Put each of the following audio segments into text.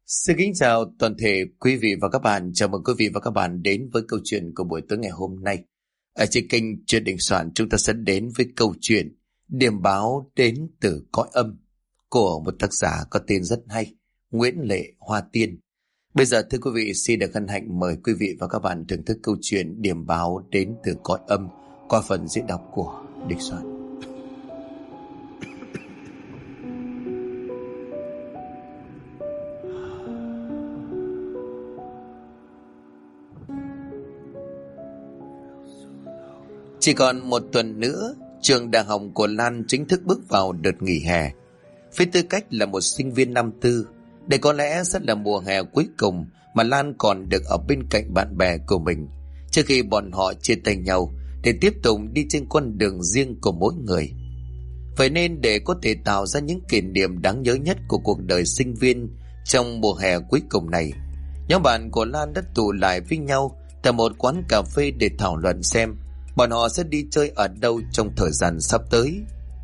Xin kính chào toàn thể quý vị và các bạn. Chào mừng quý vị và các bạn đến với câu chuyện của buổi tối ngày hôm nay. Ở trên kênh Chuyện Đình Soạn, chúng ta sẽ đến với câu chuyện Điểm báo đến từ cõi âm của một tác giả có tên rất hay, Nguyễn Lệ Hoa Tiên. Bây giờ thưa quý vị, xin được hân hạnh mời quý vị và các bạn thưởng thức câu chuyện Điểm báo đến từ cõi âm qua phần diễn đọc của Đình Soạn. Chỉ còn một tuần nữa, trường đại học của Lan chính thức bước vào đợt nghỉ hè. Với tư cách là một sinh viên năm tư, đây có lẽ sẽ là mùa hè cuối cùng mà Lan còn được ở bên cạnh bạn bè của mình, trước khi bọn họ chia tay nhau để tiếp tục đi trên con đường riêng của mỗi người. Vậy nên để có thể tạo ra những kỷ niệm đáng nhớ nhất của cuộc đời sinh viên trong mùa hè cuối cùng này, nhóm bạn của Lan đã tụ lại với nhau tại một quán cà phê để thảo luận xem bọn họ sẽ đi chơi ở đâu trong thời gian sắp tới.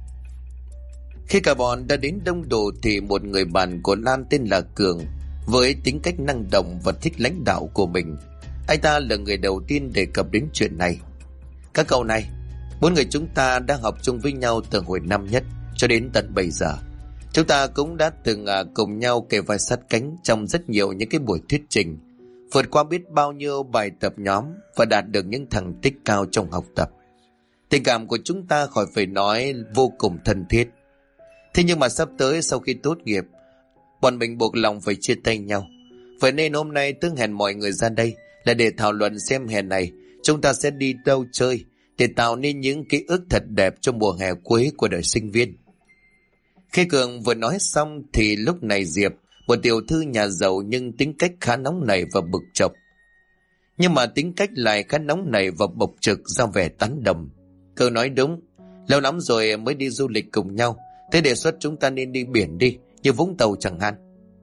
Khi cả bọn đã đến đông đủ thì một người bạn của Lan tên là Cường, với tính cách năng động và thích lãnh đạo của mình, anh ta là người đầu tiên đề cập đến chuyện này. Các cậu này, bốn người chúng ta đã học chung với nhau từ hồi năm nhất cho đến tận bây giờ. Chúng ta cũng đã từng cùng nhau kề vai sát cánh trong rất nhiều những cái buổi thuyết trình, vượt qua biết bao nhiêu bài tập nhóm và đạt được những thành tích cao trong học tập. Tình cảm của chúng ta khỏi phải nói vô cùng thân thiết. Thế nhưng mà sắp tới sau khi tốt nghiệp, bọn mình buộc lòng phải chia tay nhau. Vậy nên hôm nay tôi hẹn mọi người ra đây là để thảo luận xem hè này chúng ta sẽ đi đâu chơi, để tạo nên những ký ức thật đẹp trong mùa hè cuối của đời sinh viên. Khi Cường vừa nói xong thì lúc này Diệp, một tiểu thư nhà giàu nhưng tính cách khá nóng nảy và bực chọc, nhưng mà tính cách lại khá nóng nảy và bộc trực, ra vẻ tán đồng. Cường nói đúng, lâu lắm rồi mới đi du lịch cùng nhau, thế đề xuất chúng ta nên đi biển đi, như Vũng Tàu chẳng hạn.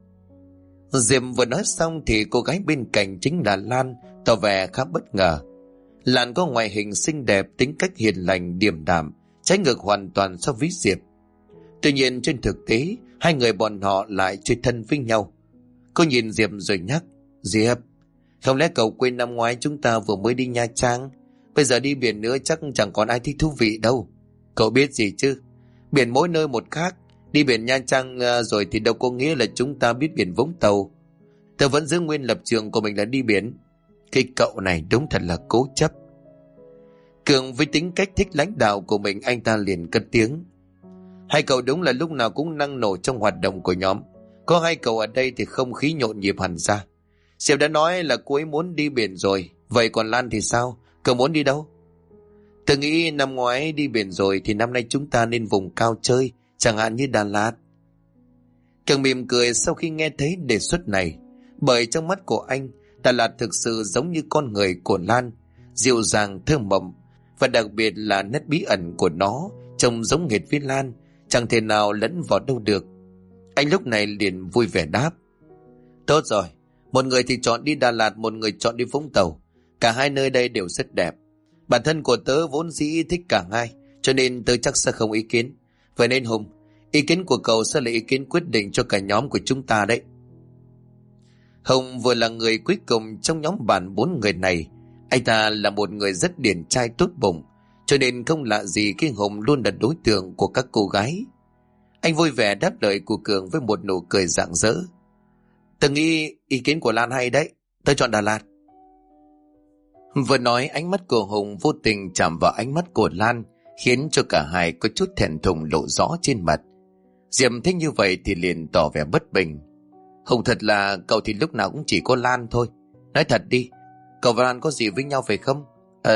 Diệp vừa nói xong thì cô gái bên cạnh chính là Lan tỏ vẻ khá bất ngờ. Lan có ngoại hình xinh đẹp, tính cách hiền lành điềm đạm, trái ngược hoàn toàn so với Diệp. Tuy nhiên trên thực tế hai người bọn họ lại chơi thân với nhau. Cô nhìn Diệp rồi nhắc, Diệp, không lẽ cậu quên năm ngoái chúng ta vừa mới đi Nha Trang? Bây giờ đi biển nữa chắc chẳng còn ai thích thú vị đâu. Cậu biết gì chứ, biển mỗi nơi một khác. Đi biển Nha Trang rồi thì đâu có nghĩa là chúng ta biết biển Vũng Tàu. Tớ vẫn giữ nguyên lập trường của mình là đi biển. Cái cậu này đúng thật là cố chấp. Cường với tính cách thích lãnh đạo của mình, anh ta liền cất tiếng, hai cậu đúng là lúc nào cũng năng nổ trong hoạt động của nhóm. Có hai cậu ở đây thì không khí nhộn nhịp hẳn ra. Diệp đã nói là cô ấy muốn đi biển rồi. Vậy còn Lan thì sao? Cậu muốn đi đâu? Tôi nghĩ năm ngoái đi biển rồi thì năm nay chúng ta nên vùng cao chơi, chẳng hạn như Đà Lạt. Cường mỉm cười sau khi nghe thấy đề xuất này, bởi trong mắt của anh, Đà Lạt thực sự giống như con người của Lan, dịu dàng thơm mộng, và đặc biệt là nét bí ẩn của nó trông giống hệt với Lan, chẳng thể nào lẫn vào đâu được. Anh lúc này liền vui vẻ đáp, tốt rồi, một người thì chọn đi Đà Lạt, một người chọn đi Vũng Tàu. Cả hai nơi đây đều rất đẹp. Bản thân của tớ vốn dĩ thích cả hai, cho nên tớ chắc sẽ không ý kiến. Vậy nên Hùng, ý kiến của cậu sẽ là ý kiến quyết định cho cả nhóm của chúng ta đấy. Hùng vừa là người cuối cùng trong nhóm bạn bốn người này. Anh ta là một người rất điển trai tốt bụng, cho nên không lạ gì khi Hùng luôn là đối tượng của các cô gái. Anh vui vẻ đáp lời của Cường với một nụ cười rạng rỡ. Tớ nghĩ ý kiến của Lan hay đấy, tớ chọn Đà Lạt. Vừa nói, ánh mắt của Hùng vô tình chạm vào ánh mắt của Lan, khiến cho cả hai có chút thẹn thùng lộ rõ trên mặt. Diệp thấy như vậy thì liền tỏ vẻ bất bình. Hùng, thật là cậu thì lúc nào cũng chỉ có Lan thôi. Nói thật đi, cậu và Lan có gì với nhau phải không?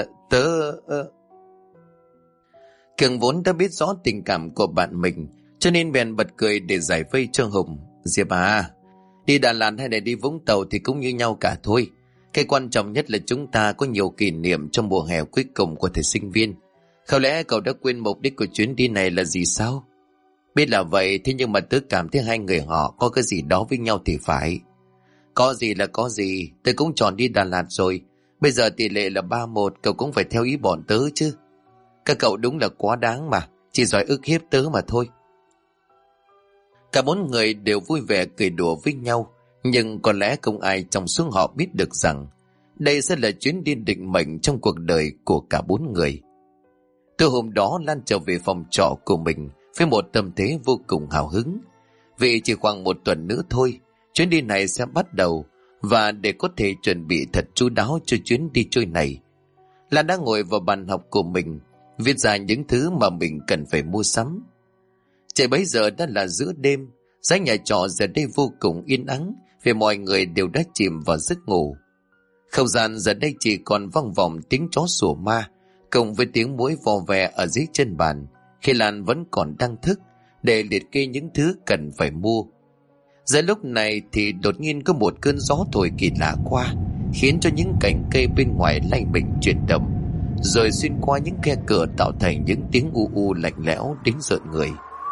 Cường vốn đã biết rõ tình cảm của bạn mình, cho nên bèn bật cười để giải vây cho Hùng. Diệp à, đi Đà Lạt hay là đi Vũng Tàu thì cũng như nhau cả thôi. Cái quan trọng nhất là chúng ta có nhiều kỷ niệm trong mùa hè cuối cùng của thời sinh viên. Không lẽ cậu đã quên mục đích của chuyến đi này là gì sao? Biết là vậy, thế nhưng mà tớ cảm thấy hai người họ có cái gì đó với nhau thì phải. Có gì là có gì, tớ cũng chọn đi Đà Lạt rồi. Bây giờ tỷ lệ là 3-1, cậu cũng phải theo ý bọn tớ chứ. Các cậu đúng là quá đáng mà, chỉ giỏi ức hiếp tớ mà thôi. Cả bốn người đều vui vẻ cười đùa với nhau, Nhưng có lẽ không ai trong số họ biết được rằng đây sẽ là chuyến đi định mệnh trong cuộc đời của cả bốn người. Từ hôm đó Lan trở về phòng trọ của mình với một tâm thế vô cùng hào hứng. Vì chỉ khoảng một tuần nữa thôi, chuyến đi này sẽ bắt đầu, và để có thể chuẩn bị thật chu đáo cho chuyến đi chơi này, Lan đã ngồi vào bàn học của mình, viết ra những thứ mà mình cần phải mua sắm. Trời bấy giờ đã là giữa đêm, dãy nhà trọ giờ đây vô cùng yên ắng vì mọi người đều đã chìm vào giấc ngủ. Không gian giờ đây chỉ còn vang vọng tiếng chó sủa ma cộng với tiếng muỗi vò vè ở dưới chân bàn, khi Lan vẫn còn đang thức để liệt kê những thứ cần phải mua. Giờ lúc này thì đột nhiên có một cơn gió thổi kỳ lạ qua, khiến cho những cành cây bên ngoài lay mình chuyển động, rồi xuyên qua những khe cửa tạo thành những tiếng u u lạnh lẽo đến rợn người.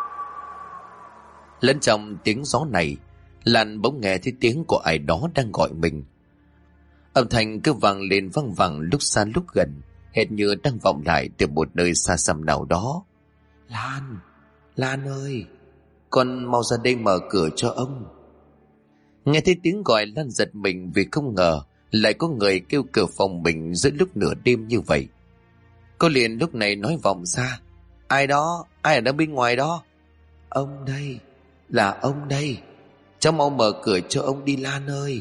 Lẫn trong tiếng gió này, Lan bỗng nghe thấy tiếng của ai đó đang gọi mình. Âm thanh cứ vang lên vang vẳng lúc xa lúc gần, hệt như đang vọng lại từ một nơi xa xăm nào đó. Lan, Lan ơi, con mau ra đây mở cửa cho ông. Nghe thấy tiếng gọi, Lan giật mình vì không ngờ lại có người kêu cửa phòng mình giữa lúc nửa đêm như vậy. Cô liền lúc này nói vọng ra: Ai đó, ai ở đó bên ngoài đó? Ông đây, là ông đây, cháu mau mở cửa cho ông đi Lan ơi.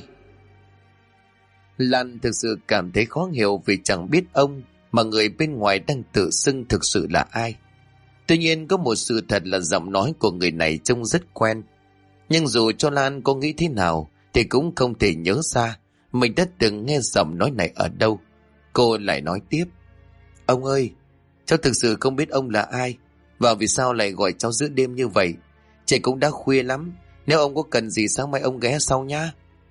Lan thực sự cảm thấy khó hiểu vì chẳng biết ông mà người bên ngoài đang tự xưng thực sự là ai. Tuy nhiên có một sự thật là giọng nói của người này trông rất quen. Nhưng dù cho Lan có nghĩ thế nào thì cũng không thể nhớ ra mình đã từng nghe giọng nói này ở đâu. Cô lại nói tiếp: Ông ơi, cháu thực sự không biết ông là ai, và vì sao lại gọi cháu giữa đêm như vậy. Trời cũng đã khuya lắm, nếu ông có cần gì sáng mai ông ghé sau nhá.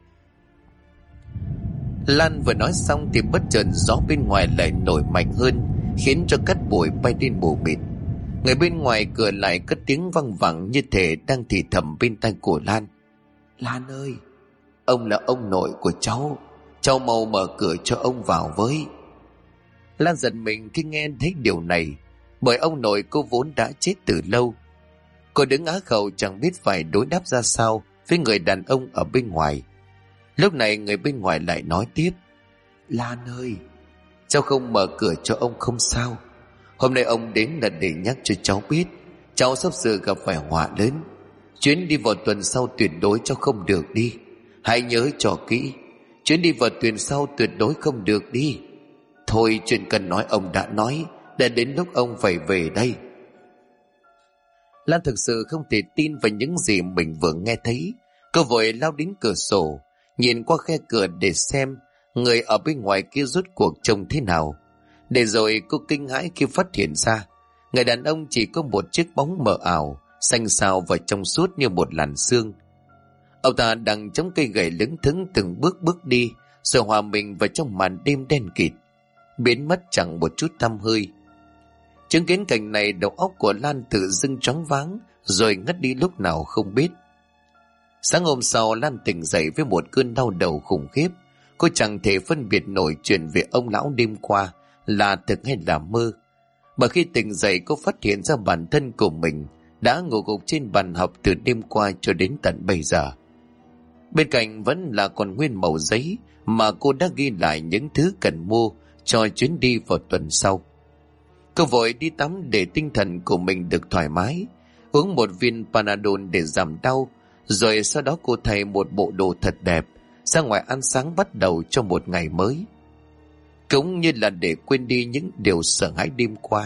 Lan vừa nói xong thì bất chợt gió bên ngoài lại nổi mạnh hơn, khiến cho cát bụi bay lên mù mịt. Người bên ngoài cửa lại cất tiếng văng vẳng như thể đang thì thầm bên tai của Lan: Lan ơi, ông là ông nội của cháu mau mở cửa cho ông vào với. Lan giật mình khi nghe thấy điều này, bởi ông nội cô vốn đã chết từ lâu. Cô đứng á khẩu chẳng biết phải đối đáp ra sao với người đàn ông ở bên ngoài. Lúc này người bên ngoài lại nói tiếp: Lan ơi, cháu không mở cửa cho ông không sao. Hôm nay ông đến là để nhắc cho cháu biết cháu sắp sửa gặp phải họa lớn. Chuyến đi vào tuần sau tuyệt đối cháu không được đi. Hãy nhớ cho kỹ, chuyến đi vào tuần sau tuyệt đối không được đi. Thôi, chuyện cần nói ông đã nói, đã đến lúc ông phải về đây. Lan thực sự không thể tin vào những gì mình vừa nghe thấy. Cô vội lao đến cửa sổ, nhìn qua khe cửa để xem người ở bên ngoài kia rốt cuộc trông thế nào. Để rồi cô kinh hãi khi phát hiện ra người đàn ông chỉ có một chiếc bóng mờ ảo, xanh xao và trong suốt như một làn sương. Ông ta đang chống cây gậy lững thững từng bước đi, rồi hòa mình vào trong màn đêm đen kịt, biến mất chẳng một chút tăm hơi. Chứng kiến cảnh này, đầu óc của Lan tự dưng choáng váng, rồi ngất đi lúc nào không biết. Sáng hôm sau, Lan tỉnh dậy với một cơn đau đầu khủng khiếp. Cô chẳng thể phân biệt nổi chuyện về ông lão đêm qua là thực hay là mơ. Mà khi tỉnh dậy, cô phát hiện ra bản thân của mình đã ngủ gục trên bàn học từ đêm qua cho đến tận bây giờ. Bên cạnh vẫn là còn nguyên mẩu giấy mà cô đã ghi lại những thứ cần mua cho chuyến đi vào tuần sau. Cô vội đi tắm để tinh thần của mình được thoải mái, uống một viên Panadol để giảm đau, rồi sau đó cô thay một bộ đồ thật đẹp, ra ngoài ăn sáng bắt đầu cho một ngày mới. Cũng như là để quên đi những điều sợ hãi đêm qua.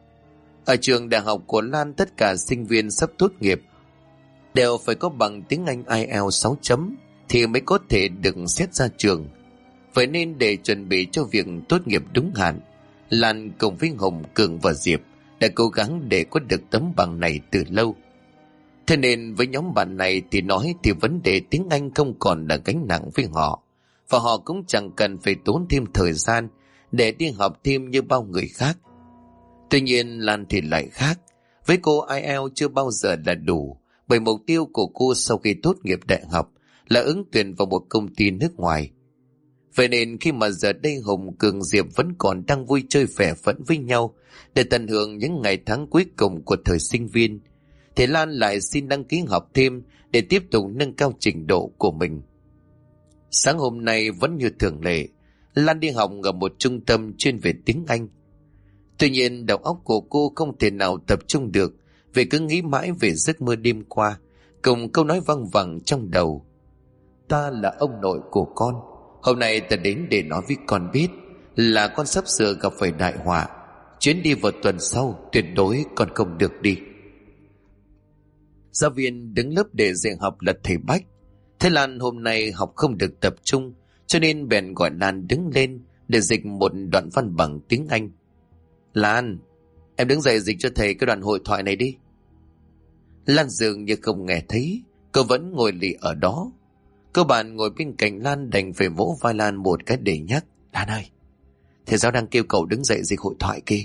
Ở trường đại học của Lan, tất cả sinh viên sắp tốt nghiệp đều phải có bằng tiếng Anh IELTS 6 chấm thì mới có thể được xét ra trường. Vậy nên để chuẩn bị cho việc tốt nghiệp đúng hạn, Lan cùng với Hồng, Cường và Diệp đã cố gắng để có được tấm bằng này từ lâu. Thế nên với nhóm bạn này thì nói thì vấn đề tiếng Anh không còn là gánh nặng với họ, và họ cũng chẳng cần phải tốn thêm thời gian để đi học thêm như bao người khác. Tuy nhiên Lan thì lại khác. Với cô, IELTS chưa bao giờ là đủ, bởi mục tiêu của cô sau khi tốt nghiệp đại học là ứng tuyển vào một công ty nước ngoài. Vậy nên khi mà giờ đây Hùng, Cường, Diệp vẫn còn đang vui chơi vẻ phẫn với nhau để tận hưởng những ngày tháng cuối cùng của thời sinh viên, thì Lan lại xin đăng ký học thêm để tiếp tục nâng cao trình độ của mình. Sáng hôm nay vẫn như thường lệ, Lan đi học ở một trung tâm chuyên về tiếng Anh. Tuy nhiên đầu óc của cô không thể nào tập trung được, vì cứ nghĩ mãi về giấc mơ đêm qua, cùng câu nói văng vẳng trong đầu. Ta là ông nội của con. Hôm nay ta đến để nói với con biết là con sắp sửa gặp phải đại họa. Chuyến đi vào tuần sau tuyệt đối con không được đi. Giáo viên đứng lớp để dạy học là thầy Bách. Thế Lan hôm nay học không được tập trung, cho nên bèn gọi Lan đứng lên để dịch một đoạn văn bằng tiếng Anh. Lan, em đứng dậy dịch cho thầy cái đoạn hội thoại này đi. Lan dường như không nghe thấy, cô vẫn ngồi lì ở đó. Cô bạn ngồi bên cạnh Lan đành phải vỗ vai Lan một cái để nhắc. Lan ơi, thầy giáo đang kêu cậu đứng dậy dịch hội thoại kia.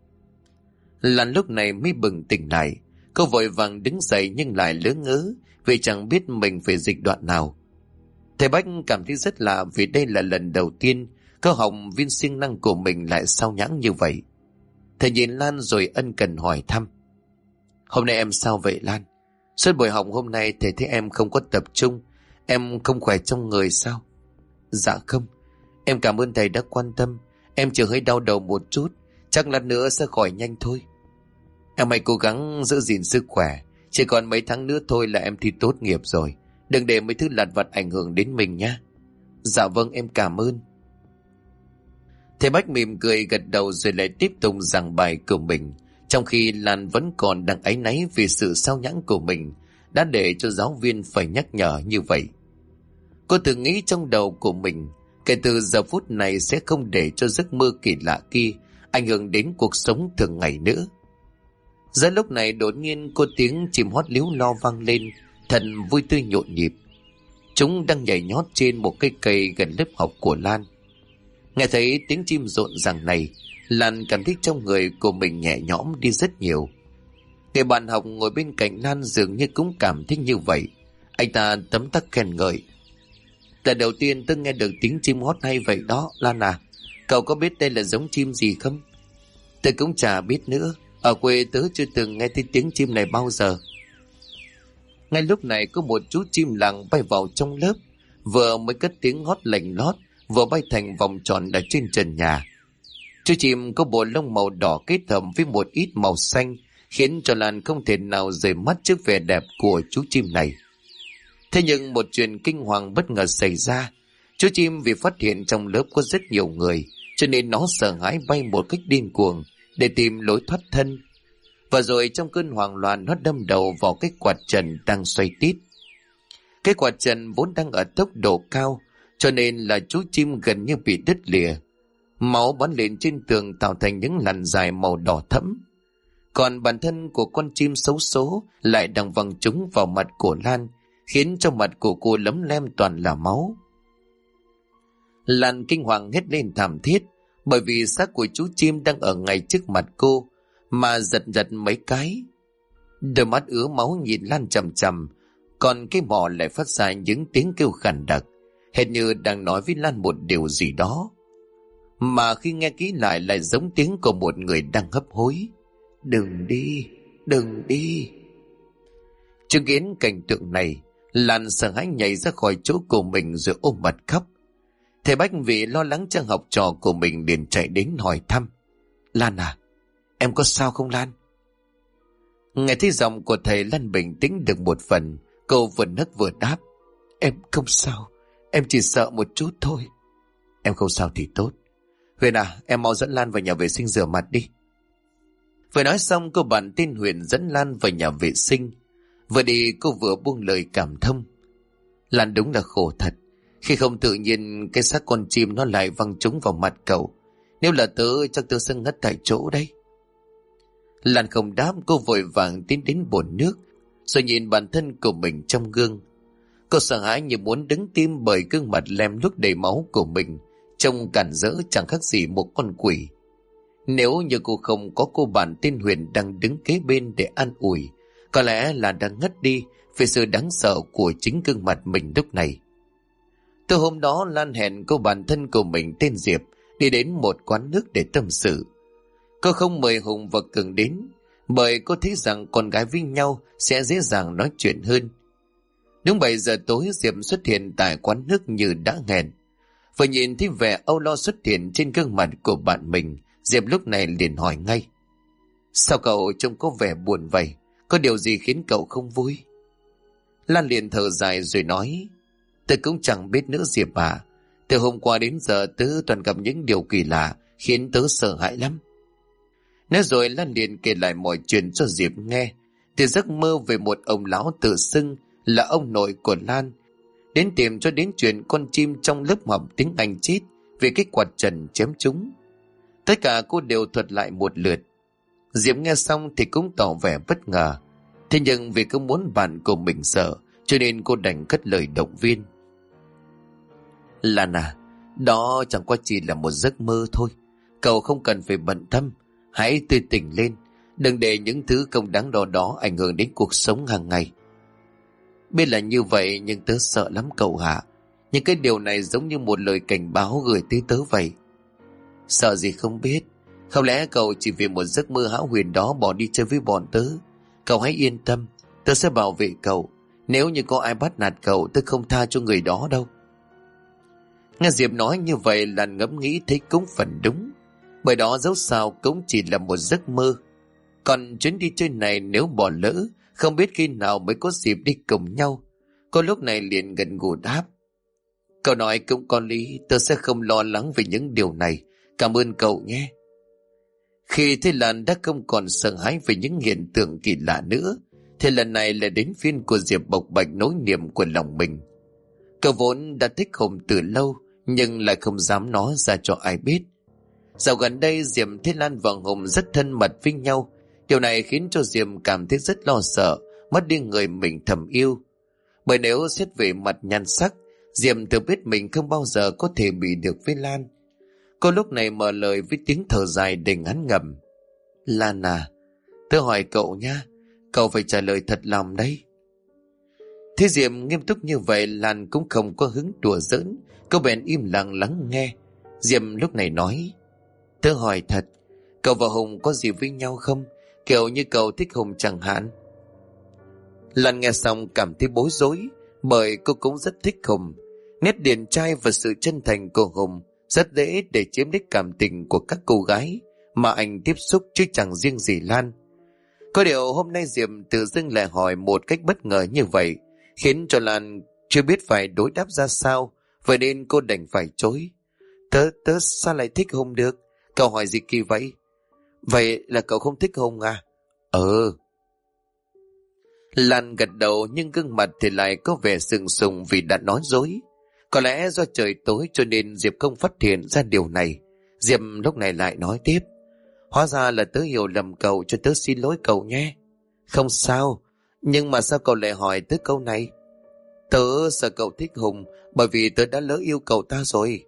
Lan lúc này mới bừng tỉnh lại. Cô vội vàng đứng dậy nhưng lại lớ ngớ vì chẳng biết mình phải dịch đoạn nào. Thầy Bách cảm thấy rất lạ vì đây là lần đầu tiên cô học viên siêng năng của mình lại sao nhãng như vậy. Thầy nhìn Lan rồi ân cần hỏi thăm. Hôm nay em sao vậy Lan? Suốt buổi học hôm nay thầy thấy em không có tập trung. Em không khỏe trong người sao? Dạ không. Em cảm ơn thầy đã quan tâm. Em chỉ hơi đau đầu một chút, chắc lát nữa sẽ khỏi nhanh thôi. Em hãy cố gắng giữ gìn sức khỏe. Chỉ còn mấy tháng nữa thôi là em thi tốt nghiệp rồi. Đừng để mấy thứ lặt vặt ảnh hưởng đến mình nhé. Dạ vâng, em cảm ơn. Thầy Bách mỉm cười gật đầu rồi lại tiếp tục giảng bài của mình, trong khi Lan vẫn còn đang áy náy vì sự sao nhãng của mình đã để cho giáo viên phải nhắc nhở như vậy. Cô tự nghĩ trong đầu của mình, kể từ giờ phút này sẽ không để cho giấc mơ kỳ lạ kia ảnh hưởng đến cuộc sống thường ngày nữa. Giữa lúc này đột nhiên cô tiếng chim hót líu lo vang lên, thật vui tươi nhộn nhịp. Chúng đang nhảy nhót trên một cây cây gần lớp học của Lan. Nghe thấy tiếng chim rộn ràng này, Lan cảm thấy trong người của mình nhẹ nhõm đi rất nhiều. Người bạn học ngồi bên cạnh Lan dường như cũng cảm thấy như vậy. Anh ta tấm tắc khen ngợi. Lần đầu tiên tôi nghe được tiếng chim hót hay vậy đó, Lan à. Cậu có biết đây là giống chim gì không? Tôi cũng chả biết nữa. Ở quê tớ chưa từng nghe thấy tiếng chim này bao giờ. Ngay lúc này có một chú chim làng bay vào trong lớp, vừa mới cất tiếng hót lành lót, vừa bay thành vòng tròn ở trên trần nhà. Chú chim có bộ lông màu đỏ kết hợp với một ít màu xanh, khiến cho Lan không thể nào rời mắt trước vẻ đẹp của chú chim này. Thế nhưng một chuyện kinh hoàng bất ngờ xảy ra. Chú chim vì phát hiện trong lớp có rất nhiều người, cho nên nó sợ hãi bay một cách điên cuồng để tìm lối thoát thân. Và rồi trong cơn hoảng loạn nó đâm đầu vào cái quạt trần đang xoay tít. Cái quạt trần vốn đang ở tốc độ cao, cho nên là chú chim gần như bị đứt lìa. Máu bắn lên trên tường tạo thành những làn dài màu đỏ thẫm. Còn bản thân của con chim xấu số lại đang văng trúng vào mặt của Lan, khiến cho mặt của cô lấm lem toàn là máu. Lan kinh hoàng hét lên thảm thiết, bởi vì xác của chú chim đang ở ngay trước mặt cô, mà giật giật mấy cái. Đôi mắt ứa máu nhìn Lan chằm chằm, còn cái mỏ lại phát ra những tiếng kêu khàn đặc, hệt như đang nói với Lan một điều gì đó. Mà khi nghe kỹ lại giống tiếng của một người đang hấp hối. Đừng đi, đừng đi. Chứng kiến cảnh tượng này, Lan sợ hãi nhảy ra khỏi chỗ của mình rồi ôm mặt khóc. Thầy Bách vì lo lắng cho học trò của mình liền chạy đến hỏi thăm. Lan à, em có sao không Lan? Nghe thấy giọng của thầy, Lan bình tĩnh được một phần. Cô vừa nấc vừa đáp. Em không sao, em chỉ sợ một chút thôi. Em không sao thì tốt. Huyền à, em mau dẫn Lan vào nhà vệ sinh rửa mặt đi. Vừa nói xong, cô bạn tên Huyền dẫn Lan vào nhà vệ sinh. Vừa đi cô vừa buông lời cảm thông. Lan đúng là khổ thật, khi không tự nhiên cái xác con chim nó lại văng trúng vào mặt cậu. Nếu là tớ chắc tớ sẽ ngất tại chỗ đấy. Lan không đáp, cô vội vàng tiến đến bồn nước, rồi nhìn bản thân của mình trong gương. Cô sợ hãi như muốn đứng tim bởi gương mặt lem luốc đầy máu của mình, trông cản rỡ chẳng khác gì một con quỷ. Nếu như cô không có cô bạn tên Huyền đang đứng kế bên để an ủi, có lẽ là đang ngất đi vì sự đáng sợ của chính gương mặt mình lúc này. Từ hôm đó, Lan hẹn cô bạn thân của mình tên Diệp đi đến một quán nước để tâm sự. Cô không mời Hùng và Cường đến, bởi cô thấy rằng con gái với nhau sẽ dễ dàng nói chuyện hơn. Đúng 7 giờ tối, Diệp xuất hiện tại quán nước như đã hẹn. Vừa nhìn thấy vẻ âu lo xuất hiện trên gương mặt của bạn mình, Diệp lúc này liền hỏi ngay: sao cậu trông có vẻ buồn vậy? Có điều gì khiến cậu không vui? Lan liền thở dài rồi nói: tớ cũng chẳng biết nữa Diệp à. Từ hôm qua đến giờ tớ toàn gặp những điều kỳ lạ khiến tớ sợ hãi lắm. Nói rồi Lan liền kể lại mọi chuyện cho Diệp nghe. Từ giấc mơ về một ông lão tự xưng là ông nội của Lan, đến tìm cho đến chuyện con chim trong lớp học tiếng Anh chết vì cái quạt trần chém chúng. Tất cả cô đều thuật lại một lượt. Diệp nghe xong thì cũng tỏ vẻ bất ngờ. Thế nhưng vì cứ muốn bạn của mình sợ, cho nên cô đành cất lời động viên: Lan à, đó chẳng qua chỉ là một giấc mơ thôi. Cậu không cần phải bận tâm. Hãy tươi tỉnh lên. Đừng để những thứ không đáng đó ảnh hưởng đến cuộc sống hàng ngày. Biết là như vậy nhưng tớ sợ lắm cậu hả. Nhưng cái điều này giống như một lời cảnh báo gửi tới tớ vậy. Sợ gì không biết. Không lẽ cậu chỉ vì một giấc mơ hão huyền đó bỏ đi chơi với bọn tớ? Cậu hãy yên tâm, tớ sẽ bảo vệ cậu. Nếu như có ai bắt nạt cậu, tớ không tha cho người đó đâu. Nghe Diệp nói như vậy, Lan ngẫm nghĩ thấy cũng phần đúng. Bởi đó dẫu sao cũng chỉ là một giấc mơ. Còn chuyến đi chơi này nếu bỏ lỡ, không biết khi nào mới có dịp đi cùng nhau. Cô lúc này liền gần gù đáp: cậu nói cũng có lý, tớ sẽ không lo lắng về những điều này. Cảm ơn cậu nhé. Khi thấy Lan đã không còn sợ hãi về những hiện tượng kỳ lạ nữa, thì lần này là đến phiên của Diệp bộc bạch nỗi niềm của lòng mình. Cậu vốn đã thích Hùng từ lâu, nhưng lại không dám nói ra cho ai biết. Dạo gần đây Diệp thấy Lan và Hùng rất thân mật với nhau. Điều này khiến cho Diệp cảm thấy rất lo sợ mất đi người mình thầm yêu. Bởi nếu xét về mặt nhan sắc, Diệp tự biết mình không bao giờ có thể bị được với Lan. Cô lúc này mở lời với tiếng thở dài đầy ngán ngẩm: Lan à, tớ hỏi cậu nha, cậu phải trả lời thật lòng đấy. Thế Diệp nghiêm túc như vậy, Lan cũng không có hứng đùa giỡn. Cô bèn im lặng lắng nghe. Diệp lúc này nói: tớ hỏi thật, cậu và Hùng có gì với nhau không? Kiểu như cậu thích Hùng chẳng hạn. Lan nghe xong cảm thấy bối rối, bởi cô cũng rất thích Hùng. Nét điển trai và sự chân thành của Hùng rất dễ để chiếm lấy cảm tình của các cô gái mà anh tiếp xúc, chứ chẳng riêng gì Lan. Có điều hôm nay Diệp tự dưng lại hỏi một cách bất ngờ như vậy, khiến cho Lan chưa biết phải đối đáp ra sao, vậy nên cô đành phải chối. Tớ sao lại thích Hùng được? Cậu hỏi gì kỳ vậy? Vậy là cậu không thích Hùng à? Lan gật đầu, nhưng gương mặt thì lại có vẻ sừng sùng vì đã nói dối. Có lẽ do trời tối cho nên Diệp không phát hiện ra điều này. Diệp lúc này lại nói tiếp: hóa ra là tớ hiểu lầm cậu, cho tớ xin lỗi cậu nhé. Không sao, nhưng mà sao cậu lại hỏi tớ câu này? Tớ sợ cậu thích Hùng, bởi vì tớ đã lỡ yêu cậu ta rồi.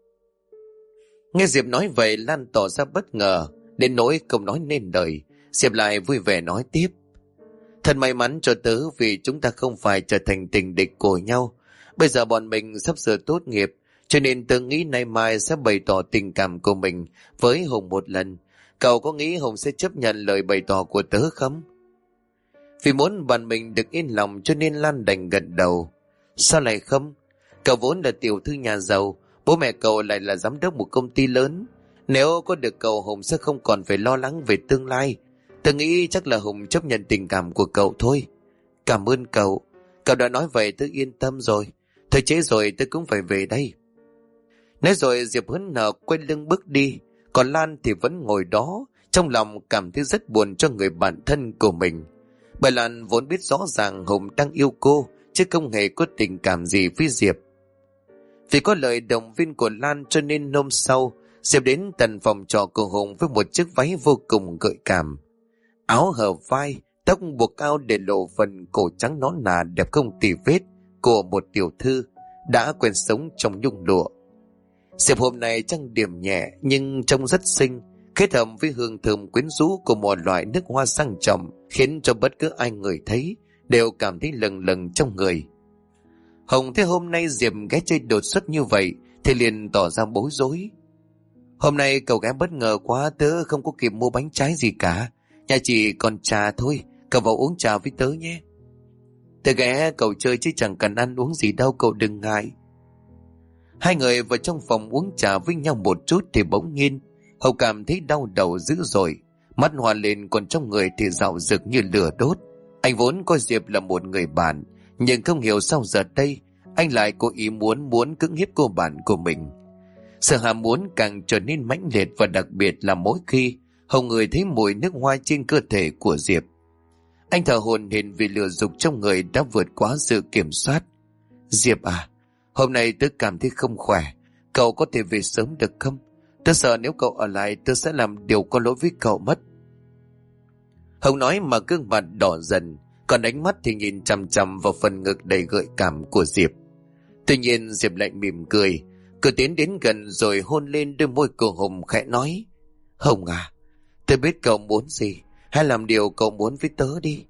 Nghe Diệp nói vậy, Lan tỏ ra bất ngờ đến nỗi không nói nên lời. Diệp lại vui vẻ nói tiếp: thật may mắn cho tớ vì chúng ta không phải trở thành tình địch của nhau. Bây giờ bọn mình sắp sửa tốt nghiệp, cho nên tớ nghĩ nay mai sẽ bày tỏ tình cảm của mình với Hùng một lần. Cậu có nghĩ Hùng sẽ chấp nhận lời bày tỏ của tớ không? Vì muốn bạn mình được yên lòng cho nên Lan đành gật đầu. Sao lại không? Cậu vốn là tiểu thư nhà giàu, bố mẹ cậu lại là giám đốc một công ty lớn. Nếu có được cậu, Hùng sẽ không còn phải lo lắng về tương lai. Tớ nghĩ chắc là Hùng chấp nhận tình cảm của cậu thôi. Cảm ơn cậu. Cậu đã nói vậy tớ yên tâm rồi. Thôi chế rồi, tớ cũng phải về đây. Nói rồi Diệp hớn hở quay lưng bước đi. Còn Lan thì vẫn ngồi đó, trong lòng cảm thấy rất buồn cho người bạn thân của mình. Bởi Lan vốn biết rõ ràng Hùng đang yêu cô, chứ không hề có tình cảm gì với Diệp. Vì có lời động viên của Lan cho nên hôm sau, Diệp đến tận phòng trọ của Hùng với một chiếc váy vô cùng gợi cảm. Áo hở vai, tóc buộc cao để lộ phần cổ trắng nõn nà đẹp không tì vết của một tiểu thư đã quen sống trong nhung lụa. Diệp hôm nay trang điểm nhẹ nhưng trông rất xinh, kết hợp với hương thơm quyến rũ của một loại nước hoa sang trọng, khiến cho bất cứ ai người thấy đều cảm thấy lâng lâng trong người. Hồng thấy hôm nay Diệp ghé chơi đột xuất như vậy thì liền tỏ ra bối rối. Hôm nay cậu ghé bất ngờ quá, tớ không có kịp mua bánh trái gì cả. Nhà chị còn trà thôi, cậu vào uống trà với tớ nhé. Tớ ghé cậu chơi chứ chẳng cần ăn uống gì đâu, cậu đừng ngại. Hai người vào trong phòng uống trà với nhau một chút thì bỗng nhiên Hậu cảm thấy đau đầu dữ dội, mắt hoa lên, còn trong người thì rạo rực như lửa đốt. Anh vốn coi Diệp là một người bạn, nhưng không hiểu sao giờ đây anh lại cố ý muốn cưỡng hiếp cô bạn của mình. Sự ham muốn càng trở nên mãnh liệt, và đặc biệt là mỗi khi Hồng ngửi thấy mùi nước hoa trên cơ thể của Diệp, anh thở hổn hển vì lửa dục trong người đã vượt quá sự kiểm soát. Diệp à, hôm nay tớ cảm thấy không khỏe, cậu có thể về sớm được không? Tớ sợ nếu cậu ở lại tớ sẽ làm điều có lỗi với cậu mất. Hồng nói mà gương mặt đỏ dần, còn ánh mắt thì nhìn chằm chằm vào phần ngực đầy gợi cảm của Diệp. Tuy nhiên Diệp lại mỉm cười, cứ tiến đến gần rồi hôn lên đôi môi của Hồng, khẽ nói: Hồng à, tớ biết cậu muốn gì, hãy làm điều cậu muốn với tớ đi.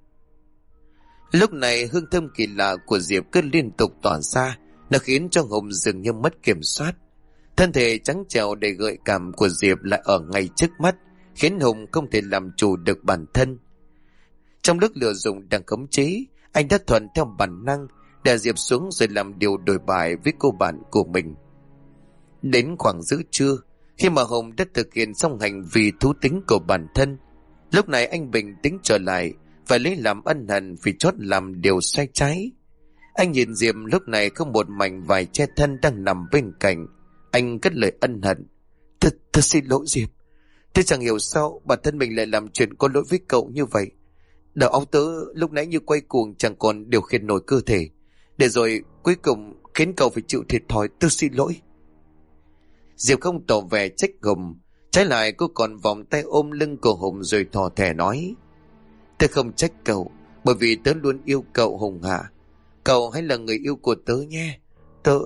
Lúc này hương thơm kỳ lạ của Diệp cứ liên tục tỏa ra, nó khiến cho Hồng dường như mất kiểm soát. Thân thể trắng trẻo đầy gợi cảm của Diệp lại ở ngay trước mắt, khiến Hồng không thể làm chủ được bản thân. Trong lúc lửa dụng đang khống chế, anh đã thuận theo bản năng đè Diệp xuống rồi làm điều đổi bại với cô bạn của mình. Đến khoảng giữa trưa, khi mà Hồng đã thực hiện xong hành vi thú tính của bản thân, lúc này anh bình tĩnh trở lại và lấy làm ân hận vì chót làm điều sai trái. Anh nhìn Diệp lúc này không một mảnh vải che thân đang nằm bên cạnh. Anh cất lời ân hận: Thật xin lỗi Diệp. Thế chẳng hiểu sao bản thân mình lại làm chuyện có lỗi với cậu như vậy. Đầu óc tớ lúc nãy như quay cuồng, chẳng còn điều khiển nổi cơ thể, để rồi cuối cùng khiến cậu phải chịu thiệt thòi. Tớ xin lỗi. Diệp không tỏ vẻ trách Hồng, trái lại cô còn vòng tay ôm lưng của Hồng rồi thò thẻ nói: Tớ không trách cậu, bởi vì tớ luôn yêu cậu Hồng hạ. Cậu hãy là người yêu của tớ nhé. Tớ...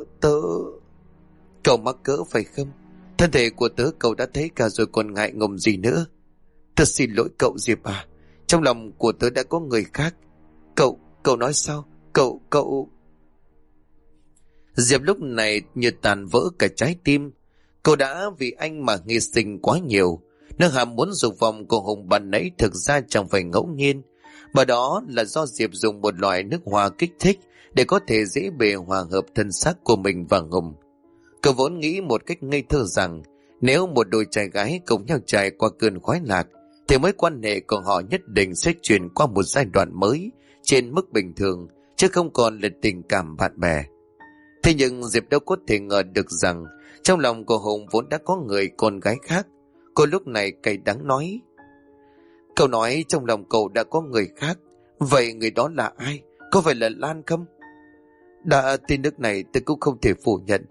Cậu mắc cỡ phải không? Thân thể của tớ cậu đã thấy cả rồi còn ngại ngùng gì nữa. Tớ xin lỗi cậu Diệp à, trong lòng của tớ đã có người khác. Cậu nói sao? Cậu... Diệp lúc này như tàn vỡ cả trái tim. Cô đã vì anh mà hy sinh quá nhiều. Nước hàm muốn dục vọng của Hồng ban nãy thực ra chẳng phải ngẫu nhiên, mà đó là do Diệp dùng một loại nước hoa kích thích để có thể dễ bề hòa hợp thân xác của mình và Hồng. Cô vốn nghĩ một cách ngây thơ rằng nếu một đôi trai gái cùng nhau trải qua cơn khoái lạc thì mối quan hệ của họ nhất định sẽ chuyển qua một giai đoạn mới trên mức bình thường, chứ không còn là tình cảm bạn bè. Thế nhưng Diệp đâu có thể ngờ được rằng trong lòng của Hồng vốn đã có người con gái khác. Cô lúc này cay đắng nói: Cậu nói trong lòng cậu đã có người khác, vậy người đó là ai? Có phải là Lan không? Đã tin nước này tôi cũng không thể phủ nhận.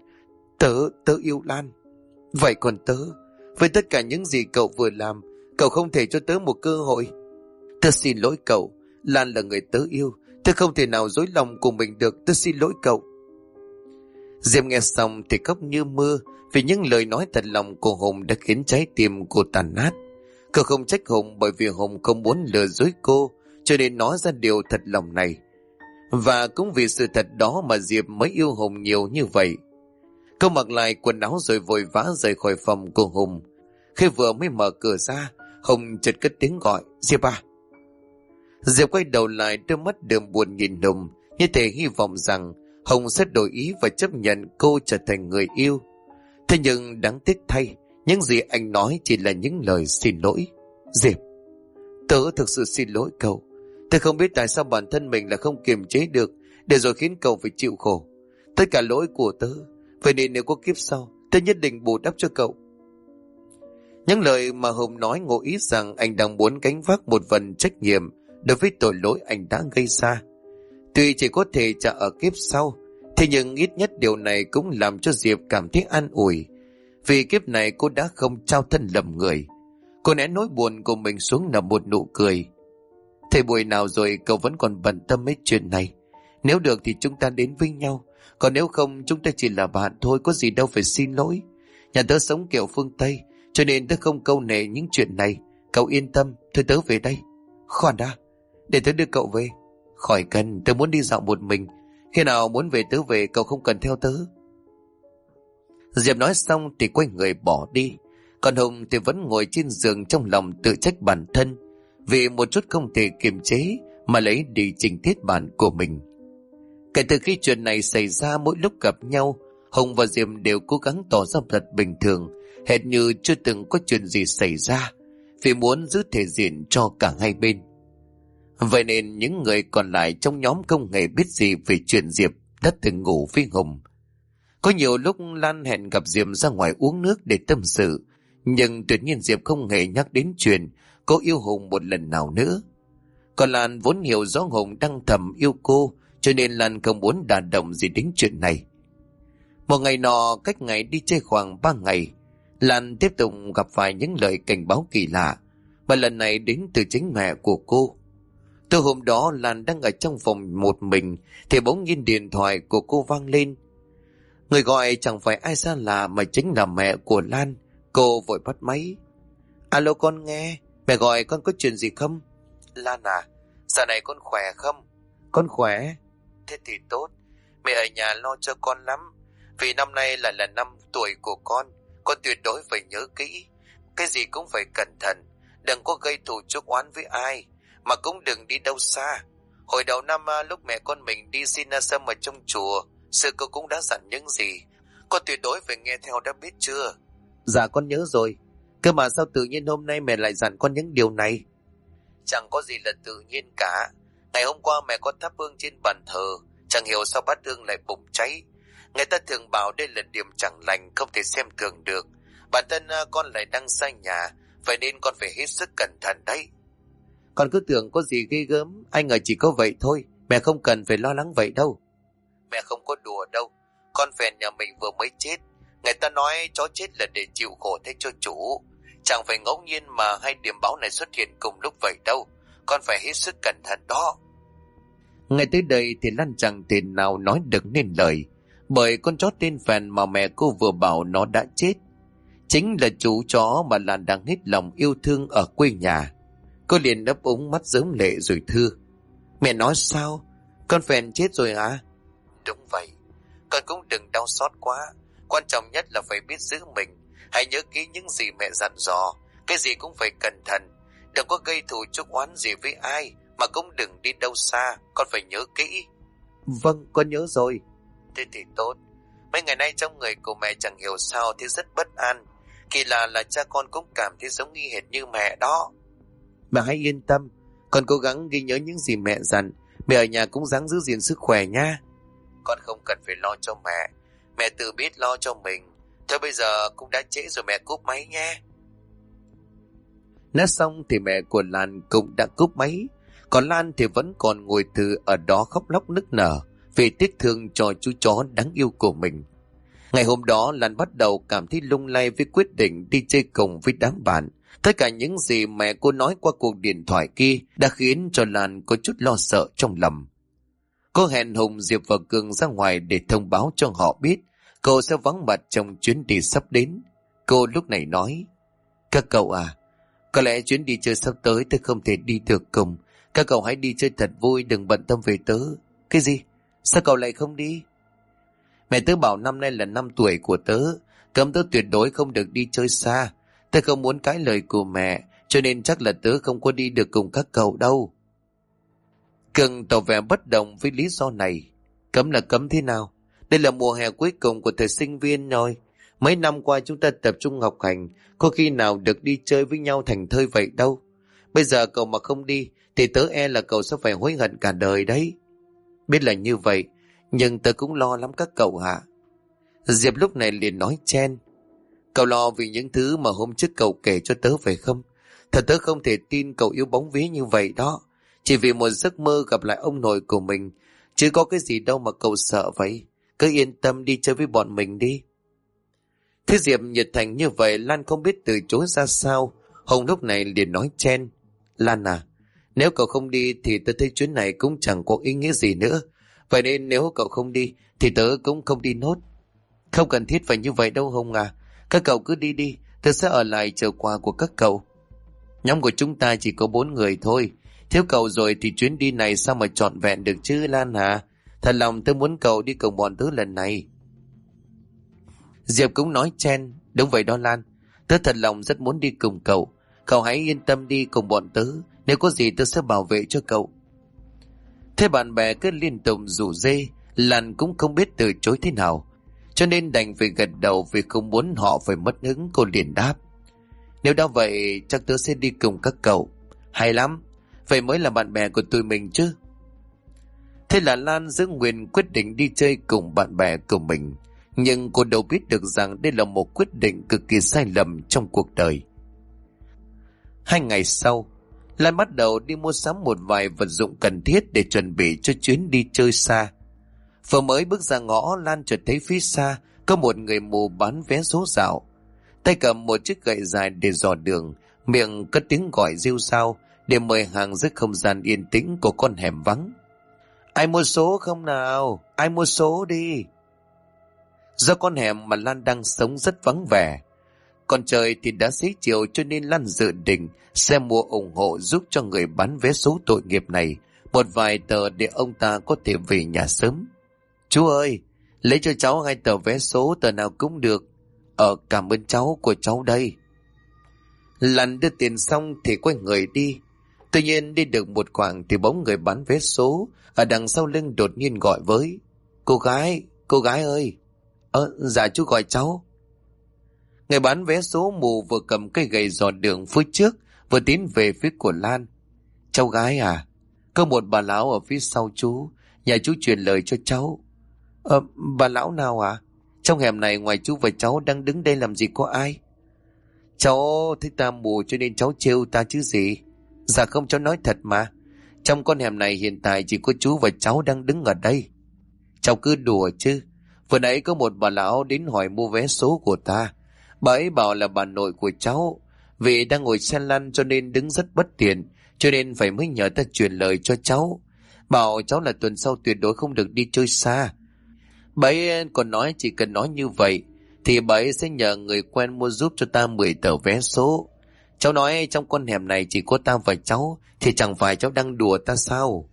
Tớ yêu Lan. Vậy còn tớ, với tất cả những gì cậu vừa làm, cậu không thể cho tớ một cơ hội? Tớ xin lỗi cậu, Lan là người tớ yêu, tớ không thể nào dối lòng của mình được. Tớ xin lỗi cậu. Diệp nghe xong thì khóc như mưa, vì những lời nói thật lòng của Hồng đã khiến trái tim cô tàn nát. Cô không trách Hồng, bởi vì Hồng không muốn lừa dối cô, cho nên nói ra điều thật lòng này. Và cũng vì sự thật đó mà Diệp mới yêu Hồng nhiều như vậy. Cô mặc lại quần áo rồi vội vã rời khỏi phòng của Hồng. Khi vừa mới mở cửa ra, Hồng chợt cất tiếng gọi: Diệp à. Diệp quay đầu lại, đôi mắt đượm buồn nhìn Hồng, như thể hy vọng rằng Hồng sẽ đổi ý và chấp nhận cô trở thành người yêu. Thế nhưng đáng tiếc thay, những gì anh nói chỉ là những lời xin lỗi. Diệp, tớ thực sự xin lỗi cậu. Tớ không biết tại sao bản thân mình là không kiềm chế được, để rồi khiến cậu phải chịu khổ. Tất cả lỗi của tớ, vậy nên nếu có kiếp sau, tớ nhất định bù đắp cho cậu. Những lời mà Hồng nói ngụ ý rằng anh đang muốn gánh vác một phần trách nhiệm đối với tội lỗi anh đã gây ra. Tuy chỉ có thể trả ở kiếp sau, thế nhưng ít nhất điều này cũng làm cho Diệp cảm thấy an ủi. Vì kiếp này cô đã không trao thân lầm người. Cô nén nỗi buồn của mình xuống nở một nụ cười. Thời buổi nào rồi cậu vẫn còn bận tâm mấy chuyện này. Nếu được thì chúng ta đến với nhau, còn nếu không chúng ta chỉ là bạn thôi, có gì đâu phải xin lỗi. Nhà tớ sống kiểu phương Tây, cho nên tớ không câu nệ những chuyện này. Cậu yên tâm, thôi tớ về đây. Khoan đã, để tớ đưa cậu về. Khỏi cần, tớ muốn đi dạo một mình. Khi nào muốn về tớ về, cậu không cần theo tớ. Diệp nói xong thì quay người bỏ đi. Còn Hùng thì vẫn ngồi trên giường, trong lòng tự trách bản thân vì một chút không thể kiềm chế mà lấy đi trình thiết bản của mình. Kể từ khi chuyện này xảy ra, mỗi lúc gặp nhau, Hùng và Diệp đều cố gắng tỏ ra thật bình thường, hệt như chưa từng có chuyện gì xảy ra, vì muốn giữ thể diện cho cả hai bên. Vậy nên những người còn lại trong nhóm không hề biết gì về chuyện Diệp đã từng ngủ với Hùng. Có nhiều lúc Lan hẹn gặp Diệp ra ngoài uống nước để tâm sự, nhưng tuyệt nhiên Diệp không hề nhắc đến chuyện cô yêu Hùng một lần nào nữa. Còn Lan vốn hiểu rõ Hùng đang thầm yêu cô, cho nên Lan không muốn đả động gì đến chuyện này. Một ngày nọ, cách ngày đi chơi khoảng 3 ngày, Lan tiếp tục gặp phải những lời cảnh báo kỳ lạ, mà lần này đến từ chính mẹ của cô. Từ hôm đó, Lan đang ở trong phòng một mình thì bỗng nhiên điện thoại của cô vang lên. Người gọi chẳng phải ai xa lạ mà chính là mẹ của Lan. Cô vội bắt máy. Alo, con nghe. Mẹ gọi con có chuyện gì không? Lan à, dạo này con khỏe không? Con khỏe. Thế thì tốt. Mẹ ở nhà lo cho con lắm. Vì năm nay là năm tuổi của con tuyệt đối phải nhớ kỹ. Cái gì cũng phải cẩn thận. Đừng có gây thù chuốc oán với ai, mà cũng đừng đi đâu xa. Hồi đầu năm lúc mẹ con mình đi xin sâm ở trong chùa, sư cô cũng đã dặn những gì. Con tuyệt đối phải nghe theo, đã biết chưa? Dạ con nhớ rồi. Cơ mà sao tự nhiên hôm nay mẹ lại dặn con những điều này? Chẳng có gì là tự nhiên cả. Ngày hôm qua mẹ con thắp hương trên bàn thờ, chẳng hiểu sao bát hương lại bùng cháy. Người ta thường bảo đây là điểm chẳng lành, không thể xem thường được. Bản thân con lại đang xa nhà, vậy nên con phải hết sức cẩn thận đấy. Con cứ tưởng có gì ghê gớm, anh ngờ chỉ có vậy thôi. Mẹ không cần phải lo lắng vậy đâu. Mẹ không có đùa đâu. Con phèn nhà mình vừa mới chết. Người ta nói chó chết là để chịu khổ thay cho chủ. Chẳng phải ngẫu nhiên mà hai điểm báo này xuất hiện cùng lúc vậy đâu. Con phải hết sức cẩn thận đó. Ngay tới đây thì Lan chẳng thể nào nói được nên lời, bởi con chó tên phèn mà mẹ cô vừa bảo nó đã chết chính là chú chó mà Lan đang hết lòng yêu thương ở quê nhà. Cô liền ấp úng mắt rớm lệ rồi thưa. Mẹ nói sao? Con phèn chết rồi hả? Đúng vậy. Con cũng đừng đau xót quá. Quan trọng nhất là phải biết giữ mình. Hãy nhớ kỹ những gì mẹ dặn dò. Cái gì cũng phải cẩn thận. Đừng có gây thù chuốc oán gì với ai, mà cũng đừng đi đâu xa. Con phải nhớ kỹ. Vâng, con nhớ rồi. Thế thì tốt. Mấy ngày nay trong người của mẹ chẳng hiểu sao thì rất bất an. Kỳ lạ là cha con cũng cảm thấy giống y hệt như mẹ đó. Mẹ hãy yên tâm. Con cố gắng ghi nhớ những gì mẹ dặn. Mẹ ở nhà cũng ráng giữ gìn sức khỏe nha. Con không cần phải lo cho mẹ. Mẹ tự biết lo cho mình. Thôi bây giờ cũng đã trễ rồi, mẹ cúp máy nhé. Nói xong thì mẹ của Lan cũng đã cúp máy. Còn Lan thì vẫn còn ngồi từ ở đó khóc lóc nức nở vì tiếc thương cho chú chó đáng yêu của mình. Ngày hôm đó Lan bắt đầu cảm thấy lung lay với quyết định đi chơi cùng với đám bạn. Tất cả những gì mẹ cô nói qua cuộc điện thoại kia đã khiến cho Lan có chút lo sợ trong lòng. Cô hẹn Hùng, Diệp và Cường ra ngoài để thông báo cho họ biết cô sẽ vắng mặt trong chuyến đi sắp đến. Cô lúc này nói: Các cậu à, có lẽ chuyến đi chơi sắp tới tôi không thể đi được cùng. Các cậu hãy đi chơi thật vui, đừng bận tâm về tớ. Cái gì? Sao cậu lại không đi? Mẹ tớ bảo năm nay là năm tuổi của tớ, cấm tớ tuyệt đối không được đi chơi xa. Tớ không muốn cãi lời của mẹ, cho nên chắc là tớ không có đi được cùng các cậu đâu. Cường tỏ vẻ bất đồng với lý do này. Cấm là cấm thế nào? Đây là mùa hè cuối cùng của thời sinh viên rồi. Mấy năm qua chúng ta tập trung học hành, có khi nào được đi chơi với nhau thành thơi vậy đâu. Bây giờ cậu mà không đi thì tớ e là cậu sẽ phải hối hận cả đời đấy. Biết là như vậy, nhưng tớ cũng lo lắm các cậu hả? Diệp lúc này liền nói chen: Cậu lo vì những thứ mà hôm trước cậu kể cho tớ phải không? Thật tớ không thể tin cậu yếu bóng vía như vậy đó. Chỉ vì một giấc mơ gặp lại ông nội của mình, chứ có cái gì đâu mà cậu sợ vậy. Cứ yên tâm đi chơi với bọn mình đi. Thế Diệp nhiệt thành như vậy, Lan không biết từ chối ra sao. Hồng lúc này liền nói chen: Lan à, nếu cậu không đi thì tớ thấy chuyến này cũng chẳng có ý nghĩa gì nữa. Vậy nên nếu cậu không đi thì tớ cũng không đi nốt. Không cần thiết phải như vậy đâu Hồng à. Các cậu cứ đi đi, tớ sẽ ở lại chờ quà của các cậu. Nhóm của chúng ta chỉ có 4 người thôi. Thiếu cậu rồi thì chuyến đi này sao mà trọn vẹn được chứ Lan hả? Thật lòng tớ muốn cậu đi cùng bọn tớ lần này. Diệp cũng nói chen: Đúng vậy đó Lan, tớ thật lòng rất muốn đi cùng cậu. Cậu hãy yên tâm đi cùng bọn tớ, nếu có gì tớ sẽ bảo vệ cho cậu. Thế bạn bè cứ liên tục rủ rê, Lan cũng không biết từ chối thế nào, cho nên đành phải gật đầu vì không muốn họ phải mất hứng. Cô liền đáp: Nếu đã vậy chắc tớ sẽ đi cùng các cậu. Hay lắm, vậy mới là bạn bè của tụi mình chứ. Thế là Lan giữ nguyên quyết định đi chơi cùng bạn bè của mình. Nhưng cô đâu biết được rằng đây là một quyết định cực kỳ sai lầm trong cuộc đời. 2 ngày sau, Lan bắt đầu đi mua sắm một vài vật dụng cần thiết để chuẩn bị cho chuyến đi chơi xa. Vừa mới bước ra ngõ, Lan chợt thấy phía xa có một người mù bán vé số dạo, tay cầm một chiếc gậy dài để dò đường, miệng cất tiếng gọi rêu rao để mời hàng giữa không gian yên tĩnh của con hẻm vắng. Ai mua số không nào? Ai mua số đi? Do con hẻm mà Lan đang sống rất vắng vẻ, còn trời thì đã xế chiều, cho nên Lan dự định sẽ mua ủng hộ giúp cho người bán vé số tội nghiệp này một vài tờ để ông ta có thể về nhà sớm. Chú ơi, lấy cho cháu 2 tờ vé số, tờ nào cũng được. Cảm ơn cháu, của cháu đây. Lan đưa tiền xong thì quay người đi. Tuy nhiên đi được một khoảng thì bỗng người bán vé số ở đằng sau lưng đột nhiên gọi với: cô gái ơi. Dạ chú gọi cháu. Người bán vé số mù vừa cầm cây gậy dò đường phía trước, vừa tiến về phía của Lan. Cháu gái à, có một bà lão ở phía sau chú, nhà chú truyền lời cho cháu. Bà lão nào à? Trong hẻm này ngoài chú và cháu đang đứng đây làm gì có ai? Cháu thấy ta mù cho nên cháu trêu ta chứ gì. Dạ không, cháu nói thật mà. Trong con hẻm này hiện tại chỉ có chú và cháu đang đứng ở đây. Cháu cứ đùa chứ. Vừa nãy có một bà lão đến hỏi mua vé số của ta. Bà ấy bảo là bà nội của cháu, vì đang ngồi xe lăn cho nên đứng rất bất tiện, cho nên phải mới nhờ ta truyền lời cho cháu. Bảo cháu là tuần sau tuyệt đối không được đi chơi xa. Bà ấy còn nói chỉ cần nói như vậy thì bà ấy sẽ nhờ người quen mua giúp cho ta 10 tờ vé số. Cháu nói trong con hẻm này chỉ có ta và cháu, thì chẳng phải cháu đang đùa ta sao?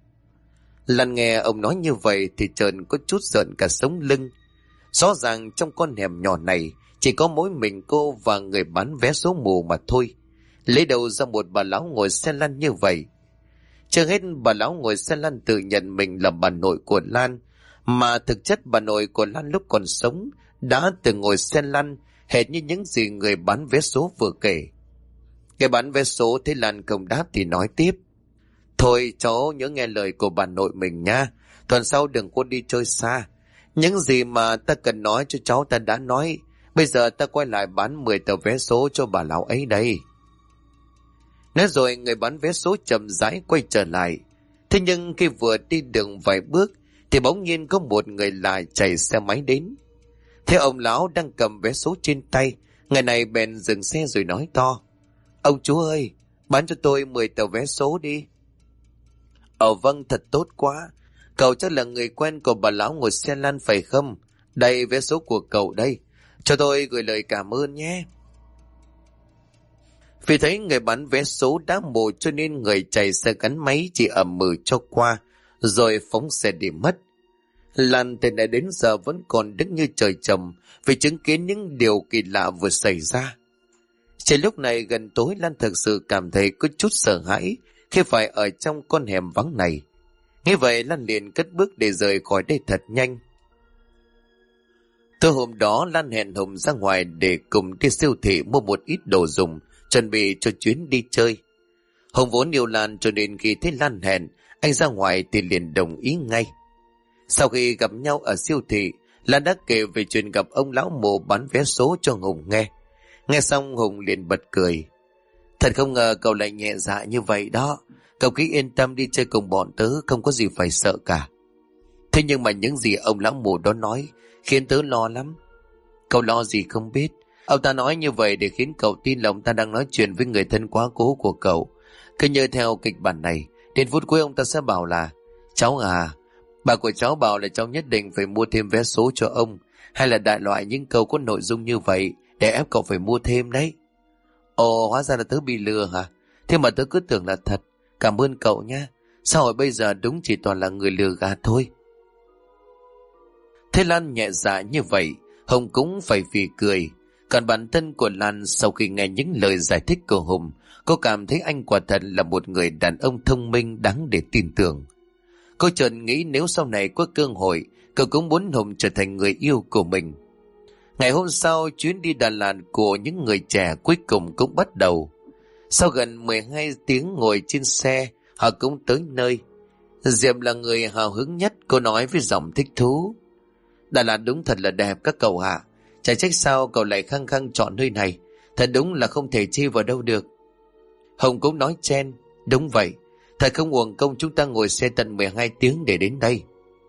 Lan nghe ông nói như vậy thì trơn có chút giận cả sống lưng. Rõ ràng trong con hẻm nhỏ này chỉ có mỗi mình cô và người bán vé số mù mà thôi. Lấy đầu ra một bà lão ngồi xe lăn như vậy. Chưa hết, bà lão ngồi xe lăn tự nhận mình là bà nội của Lan, mà thực chất bà nội của Lan lúc còn sống đã từng ngồi xe lăn hệt như những gì người bán vé số vừa kể. Người bán vé số thấy Lan không đáp thì nói tiếp: Thôi cháu nhớ nghe lời của bà nội mình nha, tuần sau đừng có đi chơi xa. Những gì mà ta cần nói cho cháu ta đã nói. Bây giờ ta quay lại bán 10 tờ vé số cho bà lão ấy đây. Nói rồi người bán vé số chậm rãi quay trở lại. Thế nhưng khi vừa đi đường vài bước thì bỗng nhiên có một người lạ chạy xe máy đến. Thế ông lão đang cầm vé số trên tay, người này bèn dừng xe rồi nói to: Ông chú ơi, bán cho tôi 10 tờ vé số đi. Vâng, thật tốt quá. Cậu chắc là người quen của bà lão ngồi xe lăn phải không? Đây, vé số của cậu đây. Cho tôi gửi lời cảm ơn nhé. Vì thấy người bán vé số đã mù cho nên người chạy xe gắn máy chỉ ậm ừ cho qua, rồi phóng xe đi mất. Lan từ nãy đến giờ vẫn còn đứng như trời trồng vì chứng kiến những điều kỳ lạ vừa xảy ra. Chỉ lúc này gần tối, Lan thực sự cảm thấy có chút sợ hãi khi phải ở trong con hẻm vắng này. Nghe vậy Lan liền cất bước để rời khỏi đây thật nhanh. Từ hôm đó Lan hẹn Hùng ra ngoài để cùng đi siêu thị mua một ít đồ dùng chuẩn bị cho chuyến đi chơi. Hùng vốn yêu Lan cho nên khi thấy Lan hẹn, anh ra ngoài thì liền đồng ý ngay. Sau khi gặp nhau ở siêu thị, Lan đã kể về chuyện gặp ông lão mù bán vé số cho Hùng nghe. Nghe xong Hùng liền bật cười. Thật không ngờ cậu lại nhẹ dạ như vậy đó. Cậu cứ yên tâm đi chơi cùng bọn tớ, không có gì phải sợ cả. Thế nhưng mà những gì ông lão mù đó nói khiến tớ lo lắm. Cậu lo gì không biết. Ông ta nói như vậy để khiến cậu tin là ông ta đang nói chuyện với người thân quá cố của cậu. Cứ như theo kịch bản này, đến phút cuối ông ta sẽ bảo là: Cháu à, bà của cháu bảo là cháu nhất định phải mua thêm vé số cho ông, hay là đại loại những câu có nội dung như vậy để ép cậu phải mua thêm đấy. Ồ, hóa ra là tớ bị lừa hả? Thế mà tớ cứ tưởng là thật. Cảm ơn cậu nha. Sao hồi bây giờ đúng chỉ toàn là người lừa gạt thôi. Thế Lan nhẹ dạ như vậy, Hùng cũng phải phì cười. Còn bản thân của Lan sau khi nghe những lời giải thích của Hùng, cô cảm thấy anh quả thật là một người đàn ông thông minh đáng để tin tưởng. Cô chợt nghĩ nếu sau này có cơ hội, cậu cũng muốn Hùng trở thành người yêu của mình. Ngày hôm sau, chuyến đi Đà Lạt của những người trẻ cuối cùng cũng bắt đầu. Sau gần 12 tiếng ngồi trên xe, họ cũng tới nơi. Diệp là người hào hứng nhất, cô nói với giọng thích thú. Đà Lạt đúng thật là đẹp các cậu ạ. Chả trách sao cậu lại khăng khăng chọn nơi này. Thật đúng là không thể chê vào đâu được. Hồng cũng nói chen. Đúng vậy, thật không uổng công chúng ta ngồi xe tận 12 tiếng để đến đây.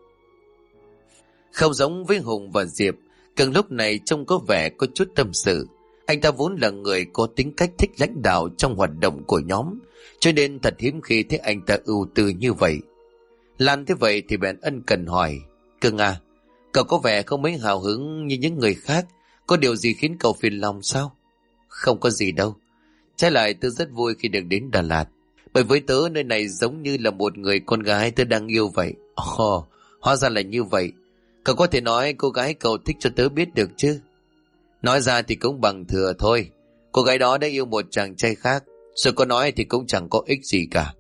Không giống với Hùng và Diệp, Cường lúc này trông có vẻ có chút tâm sự. Anh ta vốn là người có tính cách thích lãnh đạo trong hoạt động của nhóm, cho nên thật hiếm khi thấy anh ta ưu tư như vậy. Lan thế vậy thì bèn ân cần hỏi. Cường à, cậu có vẻ không mấy hào hứng như những người khác. Có điều gì khiến cậu phiền lòng sao? Không có gì đâu. Trái lại tôi rất vui khi được đến Đà Lạt. Bởi với tớ nơi này giống như là một người con gái tớ đang yêu vậy. Ồ, hóa ra là như vậy. Cậu có thể nói cô gái cậu thích cho tớ biết được chứ? Nói ra thì cũng bằng thừa thôi. Cô gái đó đã yêu một chàng trai khác, rồi có nói thì cũng chẳng có ích gì cả.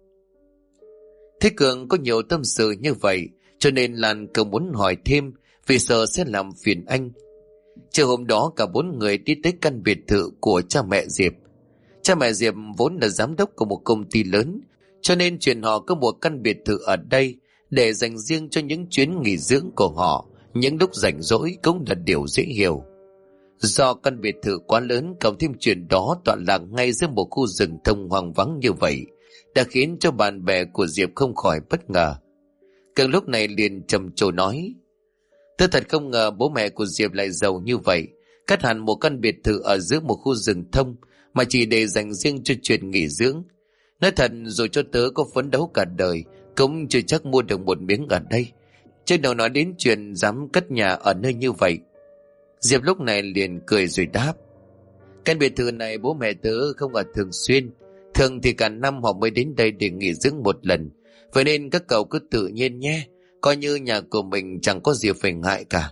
Thế Cường có nhiều tâm sự như vậy, cho nên Lan cứ muốn hỏi thêm vì sợ sẽ làm phiền anh. Chiều hôm đó cả 4 người đi tới căn biệt thự của cha mẹ Diệp. Cha mẹ Diệp vốn là giám đốc của một công ty lớn, cho nên chuyện họ có một căn biệt thự ở đây để dành riêng cho những chuyến nghỉ dưỡng của họ. Những lúc rảnh rỗi cũng là điều dễ hiểu. Do căn biệt thự quá lớn, cộng thêm chuyện đó tọa lạc ngay giữa một khu rừng thông hoang vắng như vậy, đã khiến cho bạn bè của Diệp không khỏi bất ngờ. Cường lúc này liền trầm trồ nói: Tôi thật không ngờ bố mẹ của Diệp lại giàu như vậy, cất hẳn một căn biệt thự ở giữa một khu rừng thông mà chỉ để dành riêng cho chuyện nghỉ dưỡng. Nói thật, dù cho tớ có phấn đấu cả đời cũng chưa chắc mua được một miếng ở đây, chứ đâu nói đến chuyện dám cất nhà ở nơi như vậy. Diệp lúc này liền cười rồi đáp: Căn biệt thự này bố mẹ tớ không ở thường xuyên, thường thì cả năm họ mới đến đây để nghỉ dưỡng một lần. Vậy nên các cậu cứ tự nhiên nhé, coi như nhà của mình chẳng có gì phải ngại cả.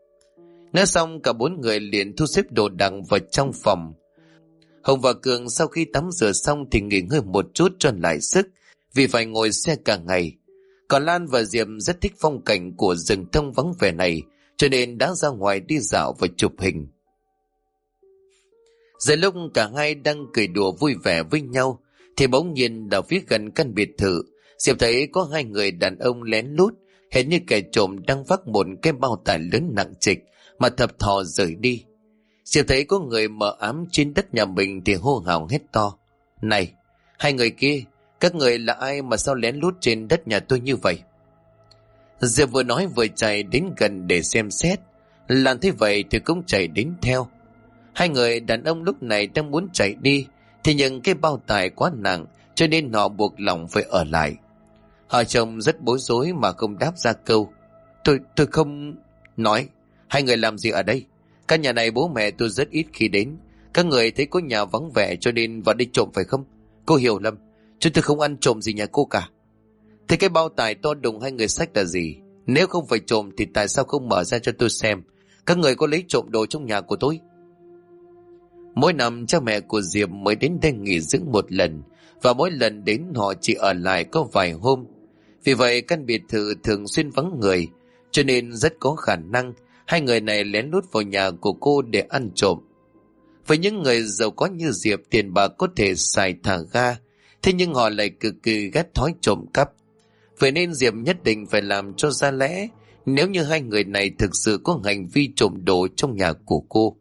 Nói xong cả 4 người liền thu xếp đồ đạc vào trong phòng. Hồng và Cường sau khi tắm rửa xong thì nghỉ ngơi một chút cho lại sức, vì phải ngồi xe cả ngày. Còn Lan và Diệp rất thích phong cảnh của rừng thông vắng vẻ này, cho nên đã ra ngoài đi dạo và chụp hình. Giờ lúc cả hai đang cười đùa vui vẻ với nhau thì bỗng nhiên ở phía gần căn biệt thự, Diệp thấy có 2 người đàn ông lén lút, hệt như kẻ trộm đang vác một cái bao tải lớn nặng trịch mà thập thò rời đi. Diệp thấy có người mờ ám trên đất nhà mình thì hô hào hét to: Này, 2 người kia, các người là ai mà sao lén lút trên đất nhà tôi như vậy? Diệp vừa nói vừa chạy đến gần để xem xét. Lan thấy vậy thì cũng chạy đến theo. 2 người đàn ông lúc này đang muốn chạy đi, thì nhưng cái bao tải quá nặng cho nên họ buộc lòng phải ở lại. Họ trông rất bối rối mà không đáp ra câu. Tôi không... Nói, 2 người làm gì ở đây? Căn nhà này bố mẹ tôi rất ít khi đến. Các người thấy có nhà vắng vẻ cho nên vào đây trộm phải không? Cô hiểu lầm, chúng tôi không ăn trộm gì nhà cô cả. Thế cái bao tải to đùng 2 người xách là gì? Nếu không phải trộm thì tại sao không mở ra cho tôi xem? Các người có lấy trộm đồ trong nhà của tôi? Mỗi năm cha mẹ của Diệp mới đến đây nghỉ dưỡng một lần, và mỗi lần đến họ chỉ ở lại có vài hôm. Vì vậy căn biệt thự thường xuyên vắng người, cho nên rất có khả năng 2 người này lén lút vào nhà của cô để ăn trộm. Với những người giàu có như Diệp, tiền bạc có thể xài thả ga, thế nhưng họ lại cực kỳ ghét thói trộm cắp. Vậy nên Diệp nhất định phải làm cho ra lẽ nếu như 2 người này thực sự có hành vi trộm đồ trong nhà của cô.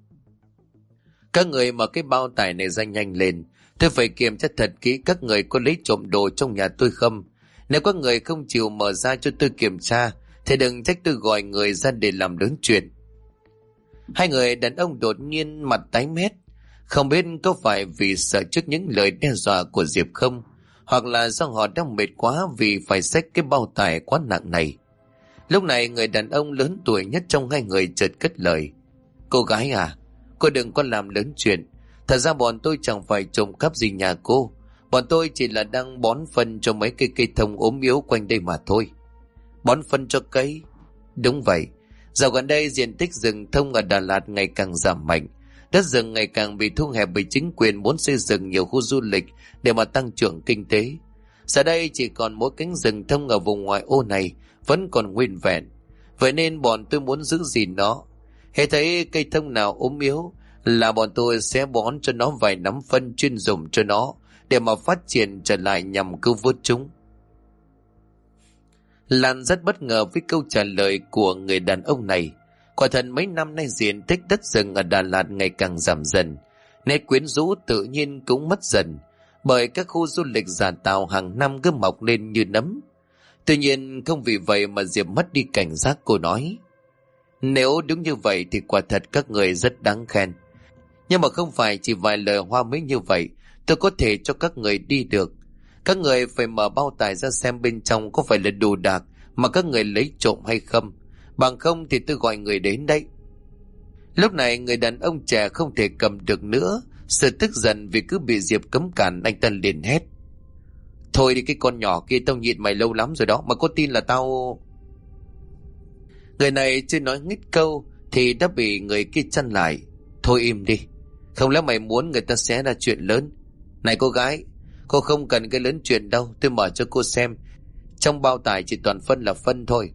Các người mở cái bao tải này ra nhanh lên, tôi phải kiểm tra thật kỹ các người có lấy trộm đồ trong nhà tôi không. Nếu các người không chịu mở ra cho tôi kiểm tra thì đừng trách tôi gọi người ra để làm lớn chuyện. 2 người đàn ông đột nhiên mặt tái mét, không biết có phải vì sợ trước những lời đe dọa của Diệp không, hoặc là do họ đang mệt quá vì phải xách cái bao tải quá nặng này. Lúc này người đàn ông lớn tuổi nhất trong 2 người chợt cất lời: Cô gái à, cô đừng có làm lớn chuyện. Thật ra bọn tôi chẳng phải trộm cắp gì nhà cô. Bọn tôi chỉ là đang bón phân cho mấy cây thông ốm yếu quanh đây mà thôi. Bón phân cho cây? Đúng vậy. Dạo gần đây diện tích rừng thông ở Đà Lạt ngày càng giảm mạnh. Đất rừng ngày càng bị thu hẹp bởi chính quyền muốn xây dựng nhiều khu du lịch để mà tăng trưởng kinh tế. Giờ đây chỉ còn mỗi cánh rừng thông ở vùng ngoại ô này vẫn còn nguyên vẹn. Vậy nên bọn tôi muốn giữ gìn nó. Hễ thấy cây thông nào ốm yếu là bọn tôi sẽ bón cho nó vài nắm phân chuyên dùng cho nó để mà phát triển trở lại nhằm cứu vớt chúng. Lan rất bất ngờ với câu trả lời của người đàn ông này. Quả thật mấy năm nay diện tích đất rừng ở Đà Lạt ngày càng giảm dần. Nét quyến rũ tự nhiên cũng mất dần, bởi các khu du lịch giả tạo hàng năm cứ mọc lên như nấm. Tuy nhiên không vì vậy mà Diệp mất đi cảnh giác. Cô nói, nếu đúng như vậy thì quả thật các người rất đáng khen. Nhưng mà không phải chỉ vài lời hoa mỹ như vậy tôi có thể cho các người đi được. Các người phải mở bao tải ra xem bên trong có phải là đồ đạc mà các người lấy trộm hay không. Bằng không thì tôi gọi người đến đây. Lúc này người đàn ông trẻ không thể cầm được nữa. Sự tức giận vì cứ bị Diệp cấm cản, anh ta liền hét, thôi đi cái con nhỏ kia, tao nhịn mày lâu lắm rồi đó, mà có tin là tao... Người này chưa nói hết câu thì đã bị người kia chặn lại. Thôi im đi, không lẽ mày muốn người ta xé ra chuyện lớn? Này cô gái, cô không cần cái lớn chuyện đâu, tôi mở cho cô xem. Trong bao tải chỉ toàn phân là phân thôi.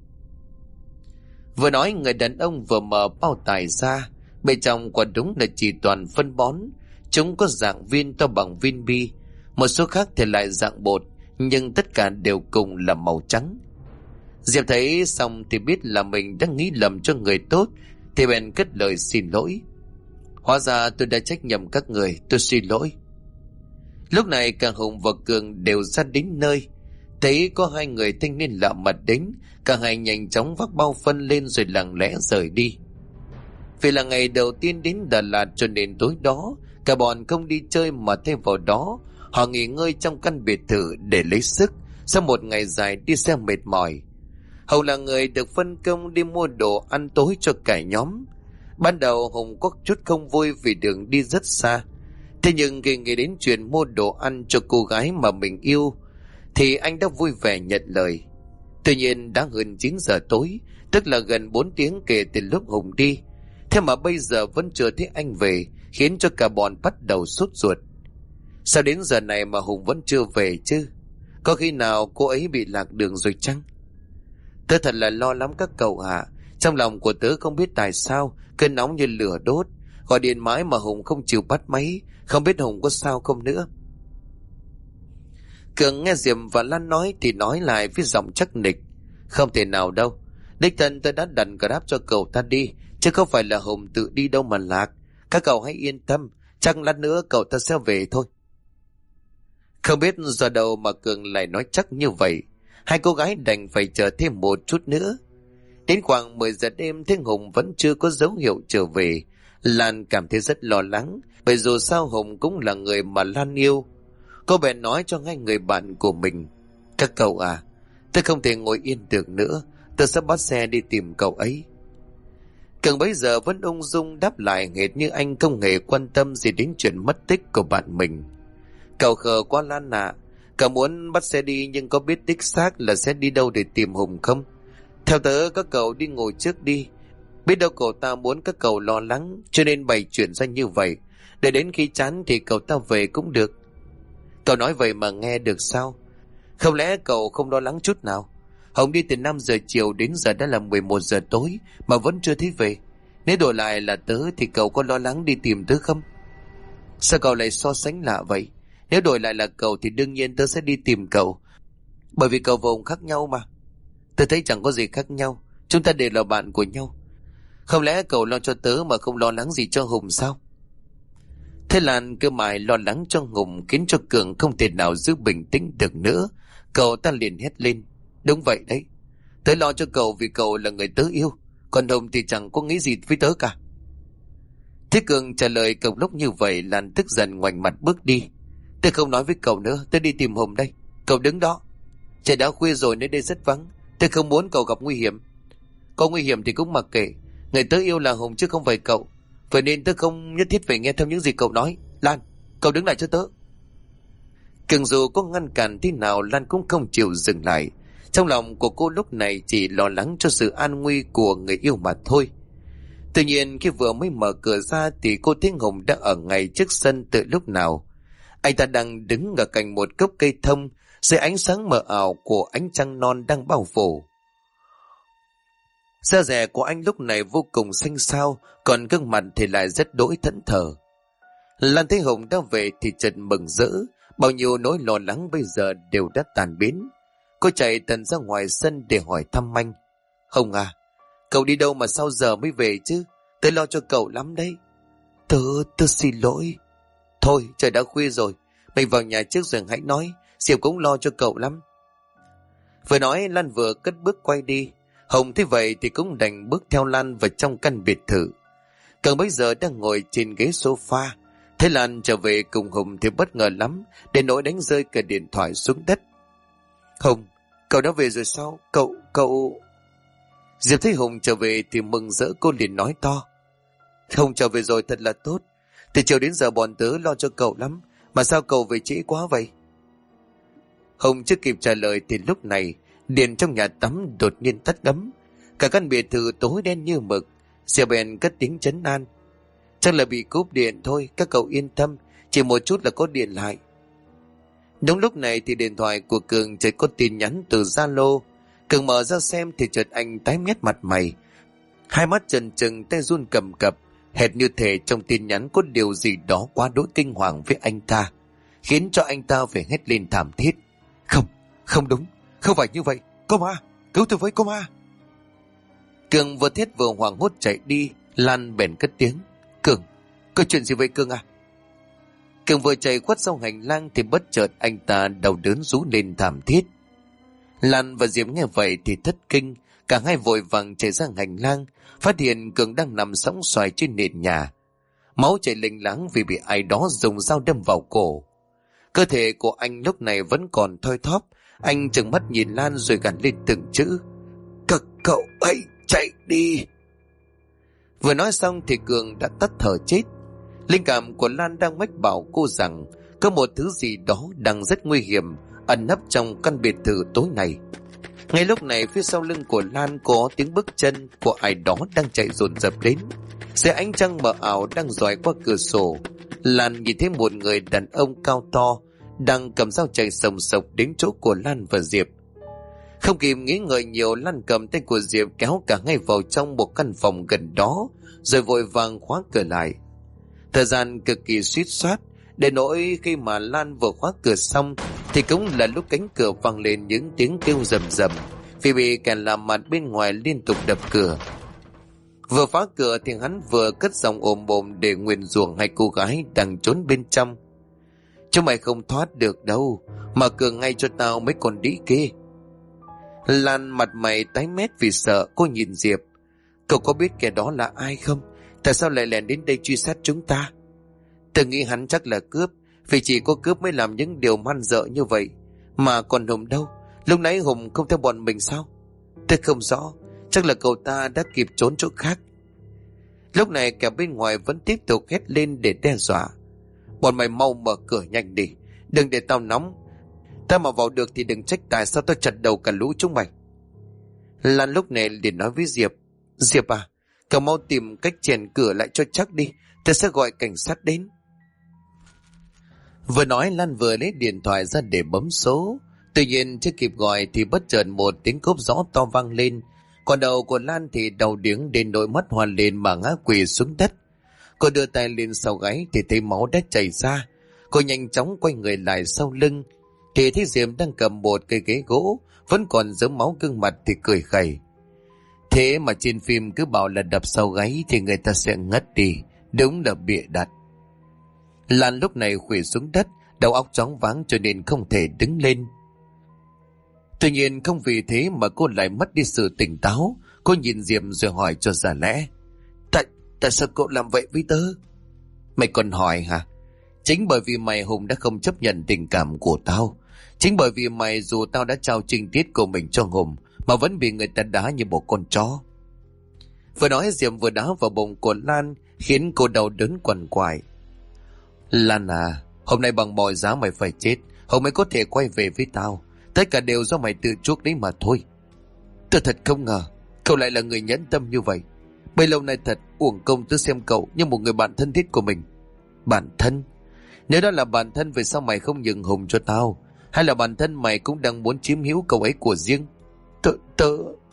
Vừa nói người đàn ông vừa mở bao tải ra. Bên trong quả đúng là chỉ toàn phân bón. Chúng có dạng viên to bằng viên bi, một số khác thì lại dạng bột, nhưng tất cả đều cùng là màu trắng. Diệp thấy xong thì biết là mình đã nghĩ lầm cho người tốt, thì bèn cất lời xin lỗi. Hóa ra tôi đã trách nhầm các người, tôi xin lỗi. Lúc này cả Hùng và Cường đều ra đến nơi. Thấy có hai người thanh niên lạ mặt đến, cả hai nhanh chóng vác bao phân lên rồi lặng lẽ rời đi. Vì là ngày đầu tiên đến Đà Lạt cho nên tối đó cả bọn không đi chơi mà thêm vào đó họ nghỉ ngơi trong căn biệt thự để lấy sức sau một ngày dài đi xe mệt mỏi. Hùng là người được phân công đi mua đồ ăn tối cho cả nhóm. Ban đầu Hùng có chút không vui vì đường đi rất xa. Thế nhưng khi nghĩ đến chuyện mua đồ ăn cho cô gái mà mình yêu thì anh đã vui vẻ nhận lời. Tuy nhiên đã hơn 9 giờ tối, tức là gần 4 tiếng kể từ lúc Hùng đi. Thế mà bây giờ vẫn chưa thấy anh về, khiến cho cả bọn bắt đầu sốt ruột. Sao đến giờ này mà Hùng vẫn chưa về chứ? Có khi nào cô ấy bị lạc đường rồi chăng? Tớ thật là lo lắm các cậu ạ. Trong lòng của tớ không biết tại sao cơn nóng như lửa đốt. Gọi điện mãi mà Hùng không chịu bắt máy. Không biết Hùng có sao không nữa. Cường nghe Diệm và Lan nói thì nói lại với giọng chắc nịch. Không thể nào đâu. Đích thân tôi đã đặt Grab cho cậu ta đi, chứ không phải là Hùng tự đi đâu mà lạc. Các cậu hãy yên tâm, chắc lát nữa cậu ta sẽ về thôi. Không biết do đâu mà Cường lại nói chắc như vậy. Hai cô gái đành phải chờ thêm một chút nữa. Đến khoảng 10 giờ đêm thấy Hùng vẫn chưa có dấu hiệu trở về. Lan cảm thấy rất lo lắng, bởi dù sao Hùng cũng là người mà Lan yêu. Cô bèn nói cho hai người bạn của mình, các cậu à, tôi không thể ngồi yên được nữa, tôi sẽ bắt xe đi tìm cậu ấy. Cường bấy giờ vẫn ung dung đáp lại hệt như anh không hề quan tâm gì đến chuyện mất tích của bạn mình. Cậu khờ quá Lan ạ. Cậu muốn bắt xe đi nhưng có biết đích xác là sẽ đi đâu để tìm Hùng không? Theo tớ các cậu đi ngồi trước đi. Biết đâu cậu ta muốn các cậu lo lắng cho nên bày chuyện ra như vậy. Để đến khi chán thì cậu ta về cũng được. Cậu nói vậy mà nghe được sao? Không lẽ cậu không lo lắng chút nào? Hùng đi từ 5 giờ chiều đến giờ đã là 11 giờ tối mà vẫn chưa thấy về. Nếu đổi lại là tớ thì cậu có lo lắng đi tìm tớ không? Sao cậu lại so sánh lạ vậy? Nếu đổi lại là cậu thì đương nhiên tớ sẽ đi tìm cậu. Bởi vì cậu và Hùng khác nhau mà. Tớ thấy chẳng có gì khác nhau. Chúng ta đều là bạn của nhau. Không lẽ cậu lo cho tớ mà không lo lắng gì cho Hùng sao? Thế Lan cứ mãi lo lắng cho Hùng khiến cho Cường không thể nào giữ bình tĩnh được nữa. Cậu ta liền hét lên. Đúng vậy đấy. Tớ lo cho cậu vì cậu là người tớ yêu. Còn Hùng thì chẳng có nghĩ gì với tớ cả. Thế Cường trả lời cậu lúc như vậy, Lan tức giận ngoảnh mặt bước đi. Tôi không nói với cậu nữa, tôi đi tìm Hùng đây. Cậu đứng đó. Trời đã khuya rồi, nơi đây rất vắng. Tôi không muốn cậu gặp nguy hiểm. Có nguy hiểm thì cũng mặc kệ. Người tớ yêu là Hùng chứ không phải cậu. Vậy nên tôi không nhất thiết phải nghe theo những gì cậu nói. Lan, cậu đứng lại cho tớ. Cường dù có ngăn cản thế nào, Lan cũng không chịu dừng lại. Trong lòng của cô lúc này chỉ lo lắng cho sự an nguy của người yêu mà thôi. Tuy nhiên khi vừa mới mở cửa ra thì cô thấy Hùng đã ở ngay trước sân từ lúc nào. Anh ta đang đứng ở cạnh một gốc cây thông, dưới ánh sáng mờ ảo của ánh trăng non đang bao phủ. Da dẻ của anh lúc này vô cùng xanh xao, còn gương mặt thì lại rất đỗi thẫn thờ. Lan thấy Hùng đã về thì chợt mừng rỡ, bao nhiêu nỗi lo lắng bây giờ đều đã tàn biến. Cô chạy tần ra ngoài sân để hỏi thăm anh. Hùng à, cậu đi đâu mà sao giờ mới về chứ? Tớ lo cho cậu lắm đấy. Tớ xin lỗi. Thôi trời đã khuya rồi, mình vào nhà trước rồi hãy nói, Diệp cũng lo cho cậu lắm. Vừa nói Lan vừa cất bước quay đi. Hùng thấy vậy thì cũng đành bước theo Lan vào trong căn biệt thự. Cường bây giờ đang ngồi trên ghế sofa. Thấy Lan trở về cùng Hùng thì bất ngờ lắm, đến nỗi đánh rơi cả điện thoại xuống đất. Hùng, cậu đã về rồi sao? Cậu... Diệp thấy Hùng trở về thì mừng rỡ, cô liền nói to. Hùng trở về rồi thật là tốt. Từ chiều đến giờ bọn tớ lo cho cậu lắm, mà sao cậu về trễ quá vậy? Hùng chưa kịp trả lời thì lúc này điện trong nhà tắm đột nhiên tắt ngấm. Cả căn biệt thự tối đen như mực. Diệp bèn cất tiếng trấn an. Chắc là bị cúp điện thôi, các cậu yên tâm, chỉ một chút là có điện lại. Đúng lúc này thì điện thoại của Cường chợt có tin nhắn từ Zalo. Cường mở ra xem thì chợt anh tái mét mặt mày, hai mắt trần trừng, tay run cầm cập, hệt như thể trong tin nhắn có điều gì đó quá đỗi kinh hoàng với anh ta, khiến cho anh ta phải hét lên thảm thiết. Không đúng, không phải như vậy, có ma, cứu tôi với, có ma. Cường vừa thét vừa hoảng hốt chạy đi. Lan bèn cất tiếng. Cường, có chuyện gì vậy Cường à? Cường vừa chạy khuất sau hành lang thì bất chợt anh ta đau đớn rú lên thảm thiết. Lan và Diệp nghe vậy thì thất kinh, cả hai vội vàng chạy ra hành lang, phát hiện Cường đang nằm sõng xoài trên nền nhà, máu chảy lênh láng vì bị ai đó dùng dao đâm vào cổ. Cơ thể của anh lúc này vẫn còn thoi thóp. Anh trừng mắt nhìn Lan rồi gằn lên từng chữ. Các cậu hãy chạy đi. Vừa nói xong thì Cường đã tắt thở chết. Linh cảm của Lan đang mách bảo cô rằng có một thứ gì đó đang rất nguy hiểm ẩn nấp trong căn biệt thự tối này. Ngay lúc này phía sau lưng của Lan có tiếng bước chân của ai đó đang chạy dồn dập đến. Dưới ánh trăng mờ ảo đang dọi qua cửa sổ, Lan nhìn thấy một người đàn ông cao to đang cầm dao chạy sồng sộc đến chỗ của Lan và Diệp. Không kịp nghĩ ngợi nhiều, Lan cầm tay của Diệp kéo cả ngay vào trong một căn phòng gần đó, rồi vội vàng khóa cửa lại. Thời gian cực kỳ suýt soát, đến nỗi khi mà Lan vừa khóa cửa xong thì cũng là lúc cánh cửa vang lên những tiếng kêu rầm rầm, vì bị kẻ làm mặt bên ngoài liên tục đập cửa. Vừa phá cửa thì hắn vừa cất giọng ồm ồm để nguyền rủa hai cô gái đang trốn bên trong. Chúng mày không thoát được đâu, mở cửa ngay cho tao mấy con đĩ kia. Lan mặt mày tái mét vì sợ. Cô nhìn Diệp. Cậu có biết kẻ đó là ai không? Tại sao lại lẻn đến đây truy sát chúng ta? Tôi nghĩ hắn chắc là cướp, vì chỉ có cướp mới làm những điều man dợ như vậy. Mà còn Hùng đâu? Lúc nãy Hùng không theo bọn mình sao? Tôi không rõ, chắc là cậu ta đã kịp trốn chỗ khác. Lúc này kẻ bên ngoài vẫn tiếp tục hét lên để đe dọa. Bọn mày mau mở cửa nhanh đi, đừng để tao nóng. Ta mà vào được thì đừng trách tại sao tao chặt đầu cả lũ chúng mày. Lan lúc này liền nói với Diệp. Diệp à, cậu mau tìm cách chèn cửa lại cho chắc đi, ta sẽ gọi cảnh sát đến. Vừa nói Lan vừa lấy điện thoại ra để bấm số. Tuy nhiên chưa kịp gọi thì bất chợt một tiếng cốp gió to vang lên. Còn đầu của Lan thì đau điếng đến nỗi mắt hoa lên mà ngã quỳ xuống đất. Cô đưa tay lên sau gáy thì thấy máu đã chảy ra. Cô nhanh chóng quay người lại sau lưng thì thấy Diệp đang cầm một cây ghế gỗ, vẫn còn dớm máu gương mặt thì cười khẩy. Thế mà trên phim cứ bảo là đập sau gáy thì người ta sẽ ngất đi, đúng là bịa đặt. Lan lúc này khuỵu xuống đất, đầu óc choáng váng cho nên không thể đứng lên. Tuy nhiên không vì thế mà cô lại mất đi sự tỉnh táo. Cô nhìn Diệp rồi hỏi cho ra lẽ. Tại sao cậu làm vậy với tớ? Mày còn hỏi hả? Chính bởi vì mày Hùng đã không chấp nhận tình cảm của tao. Chính bởi vì mày dù tao đã trao trinh tiết của mình cho Hùng mà vẫn bị người ta đá như một con chó. Vừa nói Diệp vừa đá vào bụng của Lan khiến cô đau đớn quằn quại. Lan à, hôm nay bằng mọi giá mày phải chết, Hùng mới có thể quay về với tao. Tất cả đều do mày tự chuốc đấy mà thôi. Tôi thật không ngờ cậu lại là người nhẫn tâm như vậy. Bấy lâu nay thật uổng công tôi xem cậu như một người bạn thân thiết của mình. Bạn thân? Nếu đó là bạn thân, vì sao mày không nhường Hùng cho tao? Hay là bản thân mày cũng đang muốn chiếm hữu cậu ấy của riêng? Tớ...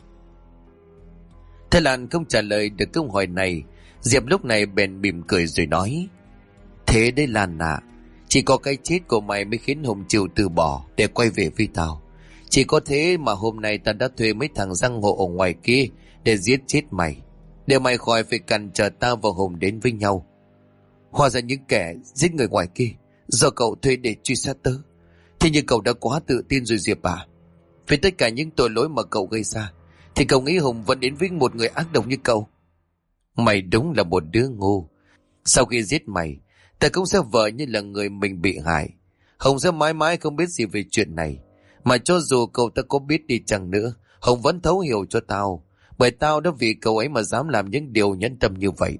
Thế Lan không trả lời được câu hỏi này. Diệp lúc này bèn mỉm cười rồi nói: Thế đấy Lan à, chỉ có cái chết của mày mới khiến Hùng chịu từ bỏ để quay về với tao. Chỉ có thế mà hôm nay ta đã thuê mấy thằng giang hồ ở ngoài kia để giết chết mày, để mày khỏi phải cản trở tao và Hùng đến với nhau. Hóa ra những kẻ giết người ngoài kia do cậu thuê để truy sát tớ. Thế nhưng cậu đã quá tự tin rồi Diệp à. Vì tất cả những tội lỗi mà cậu gây ra thì cậu nghĩ Hùng vẫn đến với một người ác độc như cậu? Mày đúng là một đứa ngu. Sau khi giết mày, ta cũng sẽ vờ như là người mình bị hại. Hùng sẽ mãi mãi không biết gì về chuyện này. Mà cho dù cậu ta có biết đi chăng nữa, Hùng vẫn thấu hiểu cho tao. Bởi tao đã vì cậu ấy mà dám làm những điều nhẫn tâm như vậy.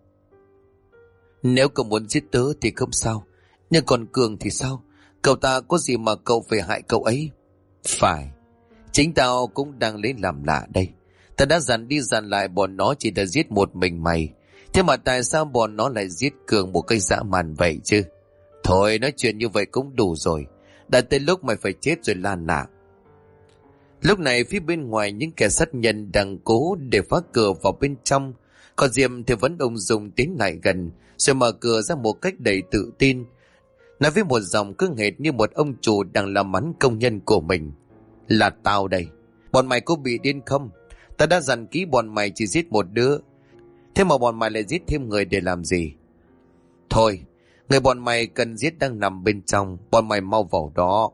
Nếu cậu muốn giết tớ thì không sao, nhưng còn Cường thì sao? Cậu ta có gì mà cậu phải hại cậu ấy? Phải, chính tao cũng đang lấy làm lạ đây. Ta đã dặn đi dặn lại bọn nó chỉ đã giết một mình mày. Thế mà tại sao bọn nó lại giết Cường một cách dã man vậy chứ? Thôi nói chuyện như vậy cũng đủ rồi. Đã tới lúc mày phải chết rồi Lan ạ. Lúc này phía bên ngoài những kẻ sát nhân đang cố để phá cửa vào bên trong. Còn Diệm thì vẫn ung dung tiến lại gần, rồi mở cửa ra một cách đầy tự tin, nói với một giọng cứ hệt như một ông chủ đang làm mắn công nhân của mình: Là tao đây. Bọn mày có bị điên không? Ta đã dặn kỹ bọn mày chỉ giết một đứa. Thế mà bọn mày lại giết thêm người để làm gì? Thôi, người bọn mày cần giết đang nằm bên trong. Bọn mày mau vào đó.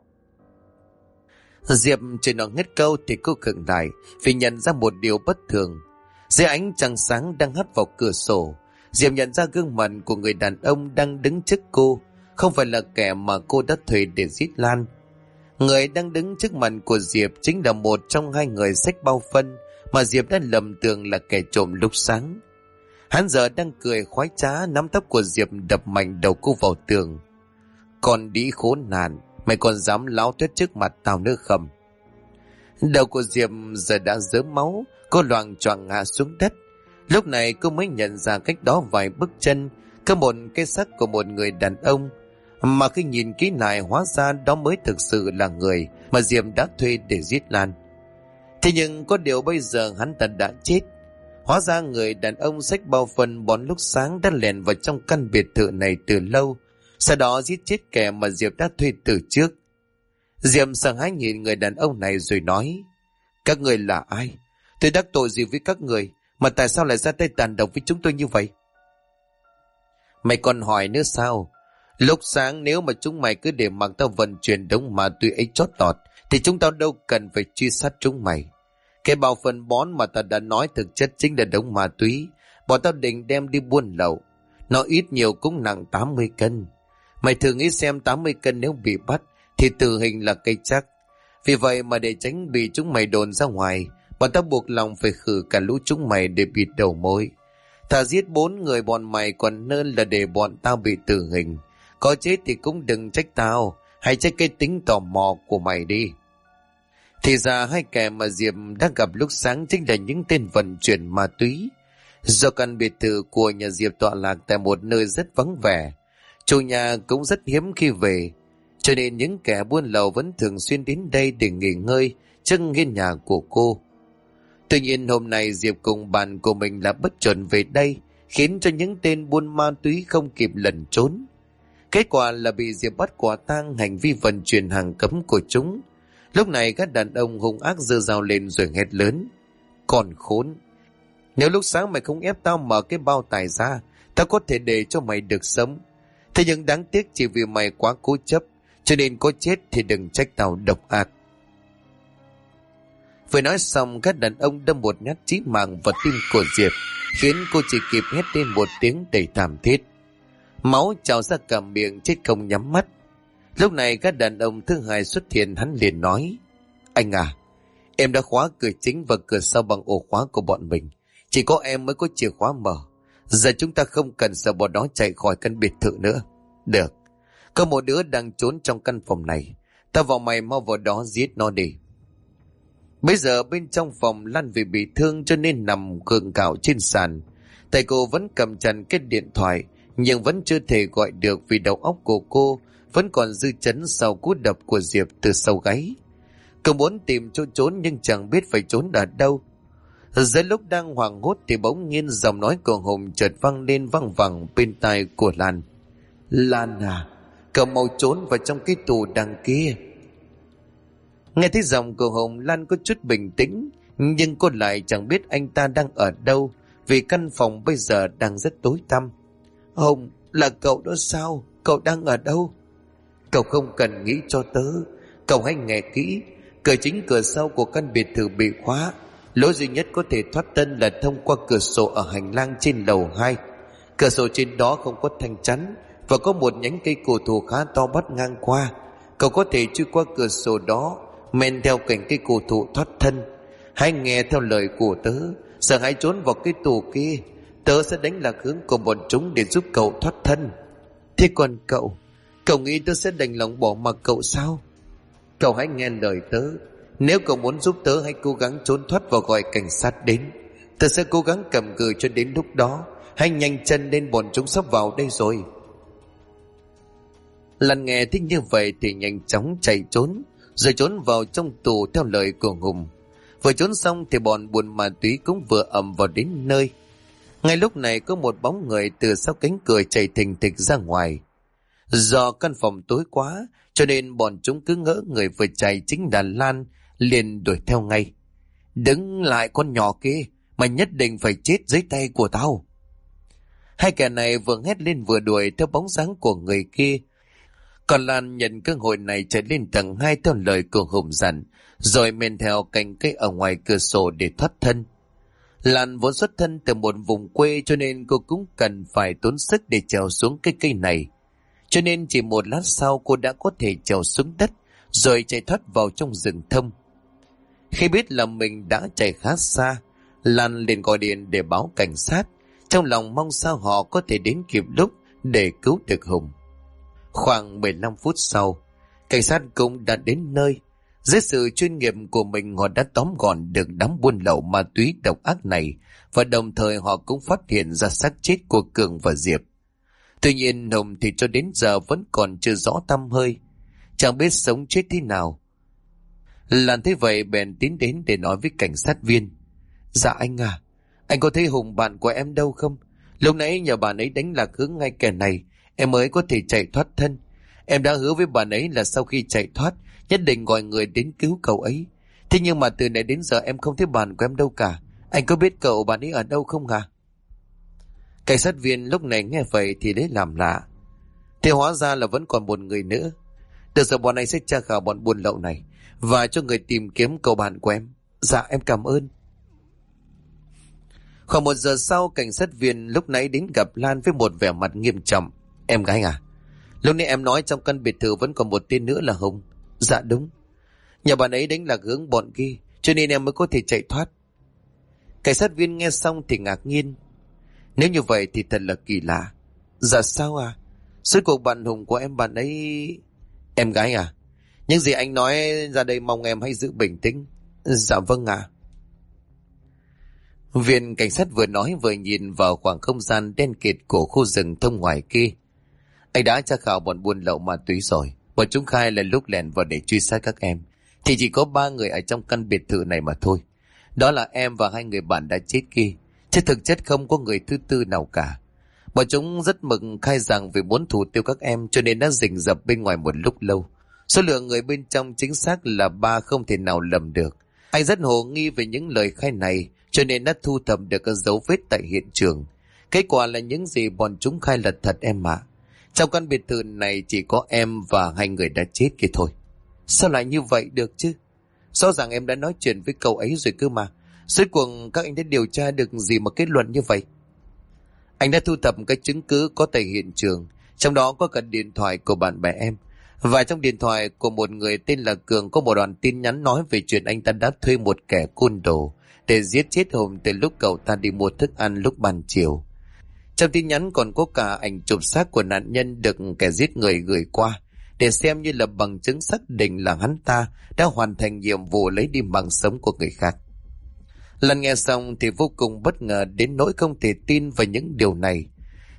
Diệp chưa nói hết câu thì cô khựng lại vì nhận ra một điều bất thường. Dưới ánh trăng sáng đang hắt vào cửa sổ, Diệp nhận ra gương mặt của người đàn ông đang đứng trước cô không phải là kẻ mà cô đã thuê để giết Lan. Người đang đứng trước mặt của Diệp chính là một trong hai người xách bao phân mà Diệp đã lầm tưởng là kẻ trộm lúc sáng. Hắn giờ đang cười khoái trá nắm tóc của Diệp đập mạnh đầu cô vào tường. Còn đĩ khốn nạn, mày còn dám láo tuét trước mặt tao nữa không? Đầu của Diệp giờ đã rớm máu, cô loạng choạng ngã xuống đất. Lúc này cô mới nhận ra cách đó vài bước chân có một cái xác của một người đàn ông, mà khi nhìn kỹ lại hóa ra đó mới thực sự là người mà Diệp đã thuê để giết Lan. Thế nhưng có điều bây giờ hắn ta đã chết. Hóa ra người đàn ông xách bao phân bón lúc sáng đã lẻn vào trong căn biệt thự này từ lâu, sau đó giết chết kẻ mà Diệp đã thuê từ trước. Diệp sợ hãi nhìn người đàn ông này rồi nói: Các người là ai? Tôi đắc tội gì với các người mà tại sao lại ra tay tàn độc với chúng tôi như vậy? Mày còn hỏi nữa sao? Lúc sáng nếu mà chúng mày cứ để mặc tao vận chuyển đống ma túy ấy chót lọt thì chúng tao đâu cần phải truy sát chúng mày. Cái bao phân bón mà tao đã nói thực chất chính là đống ma túy bọn tao định đem đi buôn lậu. Nó ít nhiều cũng nặng 80 cân. Mày thử nghĩ xem 80 cân nếu bị bắt thì tử hình là cây chắc. Vì vậy mà để tránh bị chúng mày đồn ra ngoài, bọn tao buộc lòng phải khử cả lũ chúng mày để bịt đầu mối. Thà giết 4 người bọn mày còn hơn là để bọn tao bị tử hình. Có chết thì cũng đừng trách tao, hãy trách cái tính tò mò của mày đi. Thì ra hai kẻ mà Diệp đã gặp lúc sáng chính là những tên vận chuyển ma túy. Do căn biệt thự của nhà Diệp tọa lạc tại một nơi rất vắng vẻ, chủ nhà cũng rất hiếm khi về, cho nên những kẻ buôn lậu vẫn thường xuyên đến đây để nghỉ ngơi trước hiên nhà của cô. Tuy nhiên hôm nay Diệp cùng bạn của mình là bất chợt về đây, khiến cho những tên buôn ma túy không kịp lẩn trốn. Kết quả là bị Diệp bắt quả tang hành vi vận chuyển hàng cấm của chúng. Lúc này các đàn ông hung ác giơ dao lên rồi hét lớn: Còn khốn! Nếu lúc sáng mày không ép tao mở cái bao tải ra, tao có thể để cho mày được sống. Thế nhưng đáng tiếc chỉ vì mày quá cố chấp, cho nên có chết thì đừng trách tao độc ác. Vừa nói xong, các đàn ông đâm một nhát chí mạng vào tim của Diệp, khiến cô chỉ kịp hét lên một tiếng đầy thảm thiết. Máu trào ra cả miệng, chết không nhắm mắt. Lúc này các đàn ông thứ hai xuất hiện, hắn liền nói: Anh à, em đã khóa cửa chính và cửa sau bằng ổ khóa của bọn mình. Chỉ có em mới có chìa khóa mở. Giờ chúng ta không cần sợ bọn đó chạy khỏi căn biệt thự nữa. Được, có một đứa đang trốn trong căn phòng này. Ta vào mày mau vào đó giết nó đi. Bây giờ bên trong phòng Lan vì bị thương cho nên nằm gượng gạo trên sàn. Tay cô vẫn cầm chặt cái điện thoại, nhưng vẫn chưa thể gọi được vì đầu óc của cô vẫn còn dư chấn sau cú đập của Diệp từ sau gáy. Cậu muốn tìm chỗ trốn nhưng chẳng biết phải trốn ở đâu. Giữa lúc đang hoảng hốt thì bỗng nhiên giọng nói của Hùng chợt vang lên văng vẳng bên tai của Lan. Lan à, cậu mau trốn vào trong cái tủ đằng kia. Nghe thấy giọng của Hùng, Lan có chút bình tĩnh, nhưng cô lại chẳng biết anh ta đang ở đâu, vì căn phòng bây giờ đang rất tối tăm. Hùng, là cậu đó sao? Cậu đang ở đâu? Cậu không cần nghĩ cho tớ. Cậu hãy nghe kỹ. Cửa chính cửa sau của căn biệt thự bị khóa. Lối duy nhất có thể thoát thân là thông qua cửa sổ ở hành lang trên lầu 2. Cửa sổ trên đó không có thanh chắn và có một nhánh cây cổ thụ khá to bắt ngang qua. Cậu có thể chui qua cửa sổ đó, men theo cành cây cổ thụ thoát thân. Hãy nghe theo lời của tớ, giờ hãy trốn vào cái tủ kia. Tớ sẽ đánh lạc hướng của bọn chúng để giúp cậu thoát thân. Thế còn cậu nghĩ tớ sẽ đành lòng bỏ mặc cậu sao? Cậu hãy nghe lời tớ. Nếu cậu muốn giúp tớ, hãy cố gắng trốn thoát và gọi cảnh sát đến. Tớ sẽ cố gắng cầm cự cho đến lúc đó. Hãy nhanh chân lên, bọn chúng sắp vào đây rồi. Lan nghe thích như vậy thì nhanh chóng chạy trốn, rồi trốn vào trong tù theo lời của Hùng. Vừa trốn xong thì bọn buôn ma túy cũng vừa ầm vào đến nơi. Ngay lúc này có một bóng người từ sau cánh cửa chạy thình thịch ra ngoài. Do căn phòng tối quá cho nên bọn chúng cứ ngỡ người vừa chạy chính là Lan, liền đuổi theo ngay. Đứng lại con nhỏ kia, mày nhất định phải chết dưới tay của tao. Hai kẻ này vừa hét lên vừa đuổi theo bóng dáng của người kia. Còn Lan nhận cơ hội này chạy lên tầng 2 theo lời của Hùng dặn, rồi men theo cành cây ở ngoài cửa sổ để thoát thân. Lan vốn xuất thân từ một vùng quê cho nên cô cũng cần phải tốn sức để trèo xuống cái cây này. Cho nên chỉ một lát sau cô đã có thể trèo xuống đất rồi chạy thoát vào trong rừng thông. Khi biết là mình đã chạy khá xa, Lan liền gọi điện để báo cảnh sát, trong lòng mong sao họ có thể đến kịp lúc để cứu được Hùng. Khoảng 15 phút sau, cảnh sát cũng đã đến nơi. Dưới sự chuyên nghiệp của mình, họ đã tóm gọn được đám buôn lậu ma túy độc ác này, và đồng thời họ cũng phát hiện ra xác chết của Cường và Diệp. Tuy nhiên Hùng thì cho đến giờ vẫn còn chưa rõ tăm hơi, chẳng biết sống chết thế nào. Lan thấy vậy bèn tiến đến để nói với cảnh sát viên. Dạ anh à, anh có thấy Hùng bạn của em đâu không? Lúc nãy nhờ bạn ấy đánh lạc hướng ngay kẻ này, em mới có thể chạy thoát thân. Em đã hứa với bạn ấy là sau khi chạy thoát nhất định gọi người đến cứu cậu ấy. Thế nhưng mà từ nãy đến giờ em không thấy bạn của em đâu cả. Anh có biết cậu bạn ấy ở đâu không à? Cảnh sát viên lúc này nghe vậy thì lấy làm lạ. Thì hóa ra là vẫn còn một người nữa. Từ giờ bọn anh sẽ tra khảo bọn buôn lậu này và cho người tìm kiếm cậu bạn của em. Dạ em cảm ơn. Khoảng 1 giờ sau, cảnh sát viên lúc nãy đến gặp Lan với một vẻ mặt nghiêm trọng. Em gái à, lúc nãy em nói trong căn biệt thự vẫn còn một tên nữa là Hùng. Dạ đúng. Nhà bạn ấy đánh lạc hướng bọn kia cho nên em mới có thể chạy thoát. Cảnh sát viên nghe xong thì ngạc nhiên. Nếu như vậy thì thật là kỳ lạ. Dạ sao à? Suốt cuộc bạn Hùng của em bạn ấy... Em gái à, những gì anh nói ra đây mong em hãy giữ bình tĩnh. Dạ vâng ạ. Viên cảnh sát vừa nói vừa nhìn vào khoảng không gian đen kịt của khu rừng thông ngoài kia. Anh đã tra khảo bọn buôn lậu ma túy rồi. Bọn chúng khai là lúc lẻn vào để truy sát các em thì chỉ có 3 người ở trong căn biệt thự này mà thôi. Đó là em và 2 người bạn đã chết kia, chứ thực chất không có người thứ tư nào cả. Bọn chúng rất mừng khai rằng vì muốn thủ tiêu các em cho nên đã rình rập bên ngoài một lúc lâu. Số lượng người bên trong chính xác là 3, không thể nào lầm được. Anh rất hồ nghi về những lời khai này cho nên đã thu thập được các dấu vết tại hiện trường. Kết quả là những gì bọn chúng khai là thật em ạ. Trong căn biệt thự này chỉ có em và 2 người đã chết kia thôi. Sao lại như vậy được chứ? Rõ ràng em đã nói chuyện với cậu ấy rồi cơ mà. Rốt cuộc các anh đã điều tra được gì mà kết luận như vậy? Anh đã thu thập các chứng cứ có tại hiện trường, trong đó có cả điện thoại của bạn bè em. Và trong điện thoại của một người tên là Cường có một đoạn tin nhắn nói về chuyện anh ta đã thuê một kẻ côn đồ để giết chết Hùng từ lúc cậu ta đi mua thức ăn lúc ban chiều. Trong tin nhắn còn có cả ảnh chụp xác của nạn nhân được kẻ giết người gửi qua để xem như là bằng chứng xác định là hắn ta đã hoàn thành nhiệm vụ lấy đi mạng sống của người khác. Lần nghe xong thì vô cùng bất ngờ đến nỗi không thể tin vào những điều này.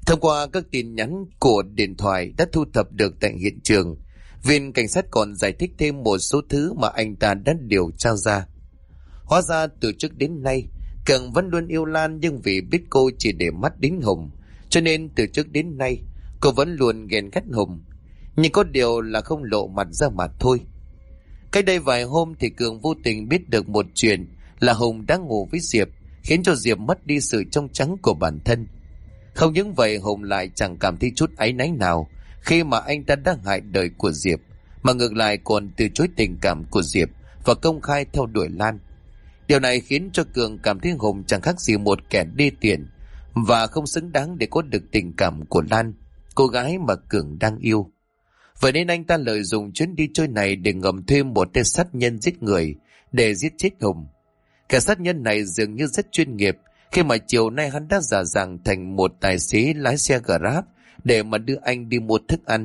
Thông qua các tin nhắn của điện thoại đã thu thập được tại hiện trường, viên cảnh sát còn giải thích thêm một số thứ mà anh ta đã điều tra ra. Hóa ra từ trước đến nay, Cường vẫn luôn yêu Lan, nhưng vì biết cô chỉ để mắt đến Hùng, cho nên từ trước đến nay cô vẫn luôn ghen ghét Hùng. Nhưng có điều là không lộ mặt ra mà thôi. Cách đây vài hôm thì Cường vô tình biết được một chuyện là Hùng đã ngủ với Diệp, khiến cho Diệp mất đi sự trong trắng của bản thân. Không những vậy, Hùng lại chẳng cảm thấy chút áy náy nào khi mà anh ta đã hại đời của Diệp, mà ngược lại còn từ chối tình cảm của Diệp và công khai theo đuổi Lan. Điều này khiến cho Cường cảm thấy Hùng chẳng khác gì một kẻ đê tiện và không xứng đáng để có được tình cảm của Lan, cô gái mà Cường đang yêu. Vậy nên anh ta lợi dụng chuyến đi chơi này để ngầm thuê một tên sát nhân giết người để giết chết Hùng. Kẻ sát nhân này dường như rất chuyên nghiệp, khi mà chiều nay hắn đã giả dạng thành một tài xế lái xe Grab để mà đưa anh đi mua thức ăn.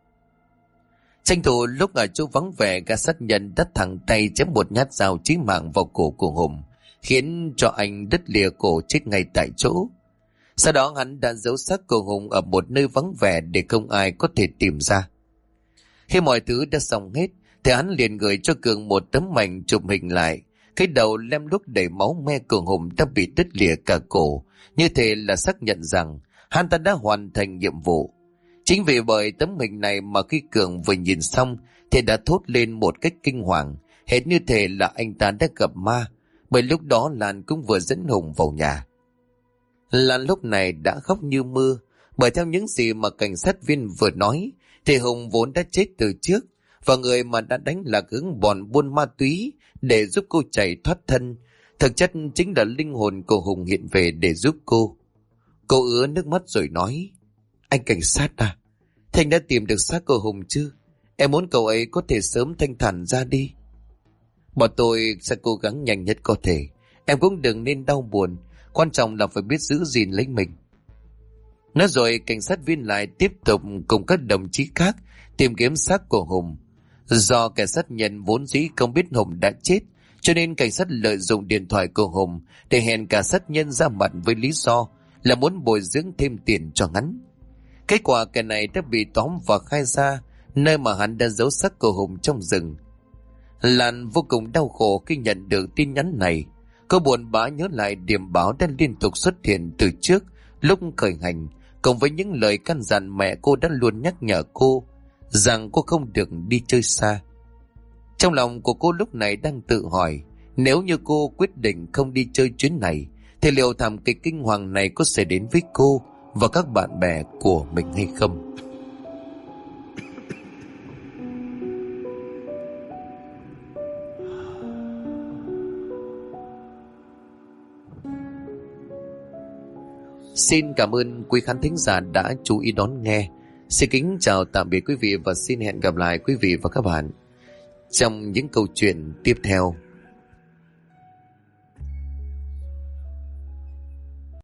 Tranh thủ lúc ở chỗ vắng vẻ, gã sát nhân đã thẳng tay chém một nhát dao chí mạng vào cổ của Hùng, khiến cho anh đứt lìa cổ chết ngay tại chỗ. Sau đó hắn đã giấu xác của Hùng ở một nơi vắng vẻ để không ai có thể tìm ra. Khi mọi thứ đã xong hết thì hắn liền gửi cho Cường một tấm ảnh chụp hình lại. Cái đầu lem luốc đầy máu me của Hùng đã bị đứt lìa cả cổ, như thể là xác nhận rằng hắn ta đã hoàn thành nhiệm vụ. Chính vì bởi tấm hình này mà khi Cường vừa nhìn xong thì đã thốt lên một cách kinh hoàng, hệt như thể là anh ta đã gặp ma, bởi lúc đó Lan cũng vừa dẫn Hùng vào nhà. Lan lúc này đã khóc như mưa, bởi theo những gì mà cảnh sát viên vừa nói thì Hùng vốn đã chết từ trước, và người mà đã đánh lạc hướng bọn buôn ma túy để giúp cô chạy thoát thân thực chất chính là linh hồn của Hùng hiện về để giúp cô. Cô ứa nước mắt rồi nói: "Anh cảnh sát à, Thành đã tìm được xác của Hùng chưa? Em muốn cậu ấy có thể sớm thanh thản ra đi." "Bọn tôi sẽ cố gắng nhanh nhất có thể. Em cũng đừng nên đau buồn, quan trọng là phải biết giữ gìn lấy mình." Nói rồi cảnh sát viên lại tiếp tục cùng các đồng chí khác tìm kiếm xác của Hùng. Do kẻ sát nhân vốn dĩ không biết Hùng đã chết, cho nên cảnh sát lợi dụng điện thoại của Hùng để hẹn cả sát nhân ra mặt với lý do là muốn bồi dưỡng thêm tiền cho hắn. Kết quả kẻ này đã bị tóm và khai ra nơi mà hắn đã giấu xác của Hùng trong rừng. Lan vô cùng đau khổ khi nhận được tin nhắn này. Cô buồn bã nhớ lại điểm báo đã liên tục xuất hiện từ trước lúc khởi hành, cùng với những lời căn dặn mẹ cô đã luôn nhắc nhở cô rằng cô không được đi chơi xa. Trong lòng của cô lúc này đang tự hỏi, nếu như cô quyết định không đi chơi chuyến này thì liệu thảm kịch kinh hoàng này có sẽ đến với cô và các bạn bè của mình hay không? Xin cảm ơn quý khán thính giả đã chú ý đón nghe. Xin kính chào tạm biệt quý vị và xin hẹn gặp lại quý vị và các bạn trong những câu chuyện tiếp theo.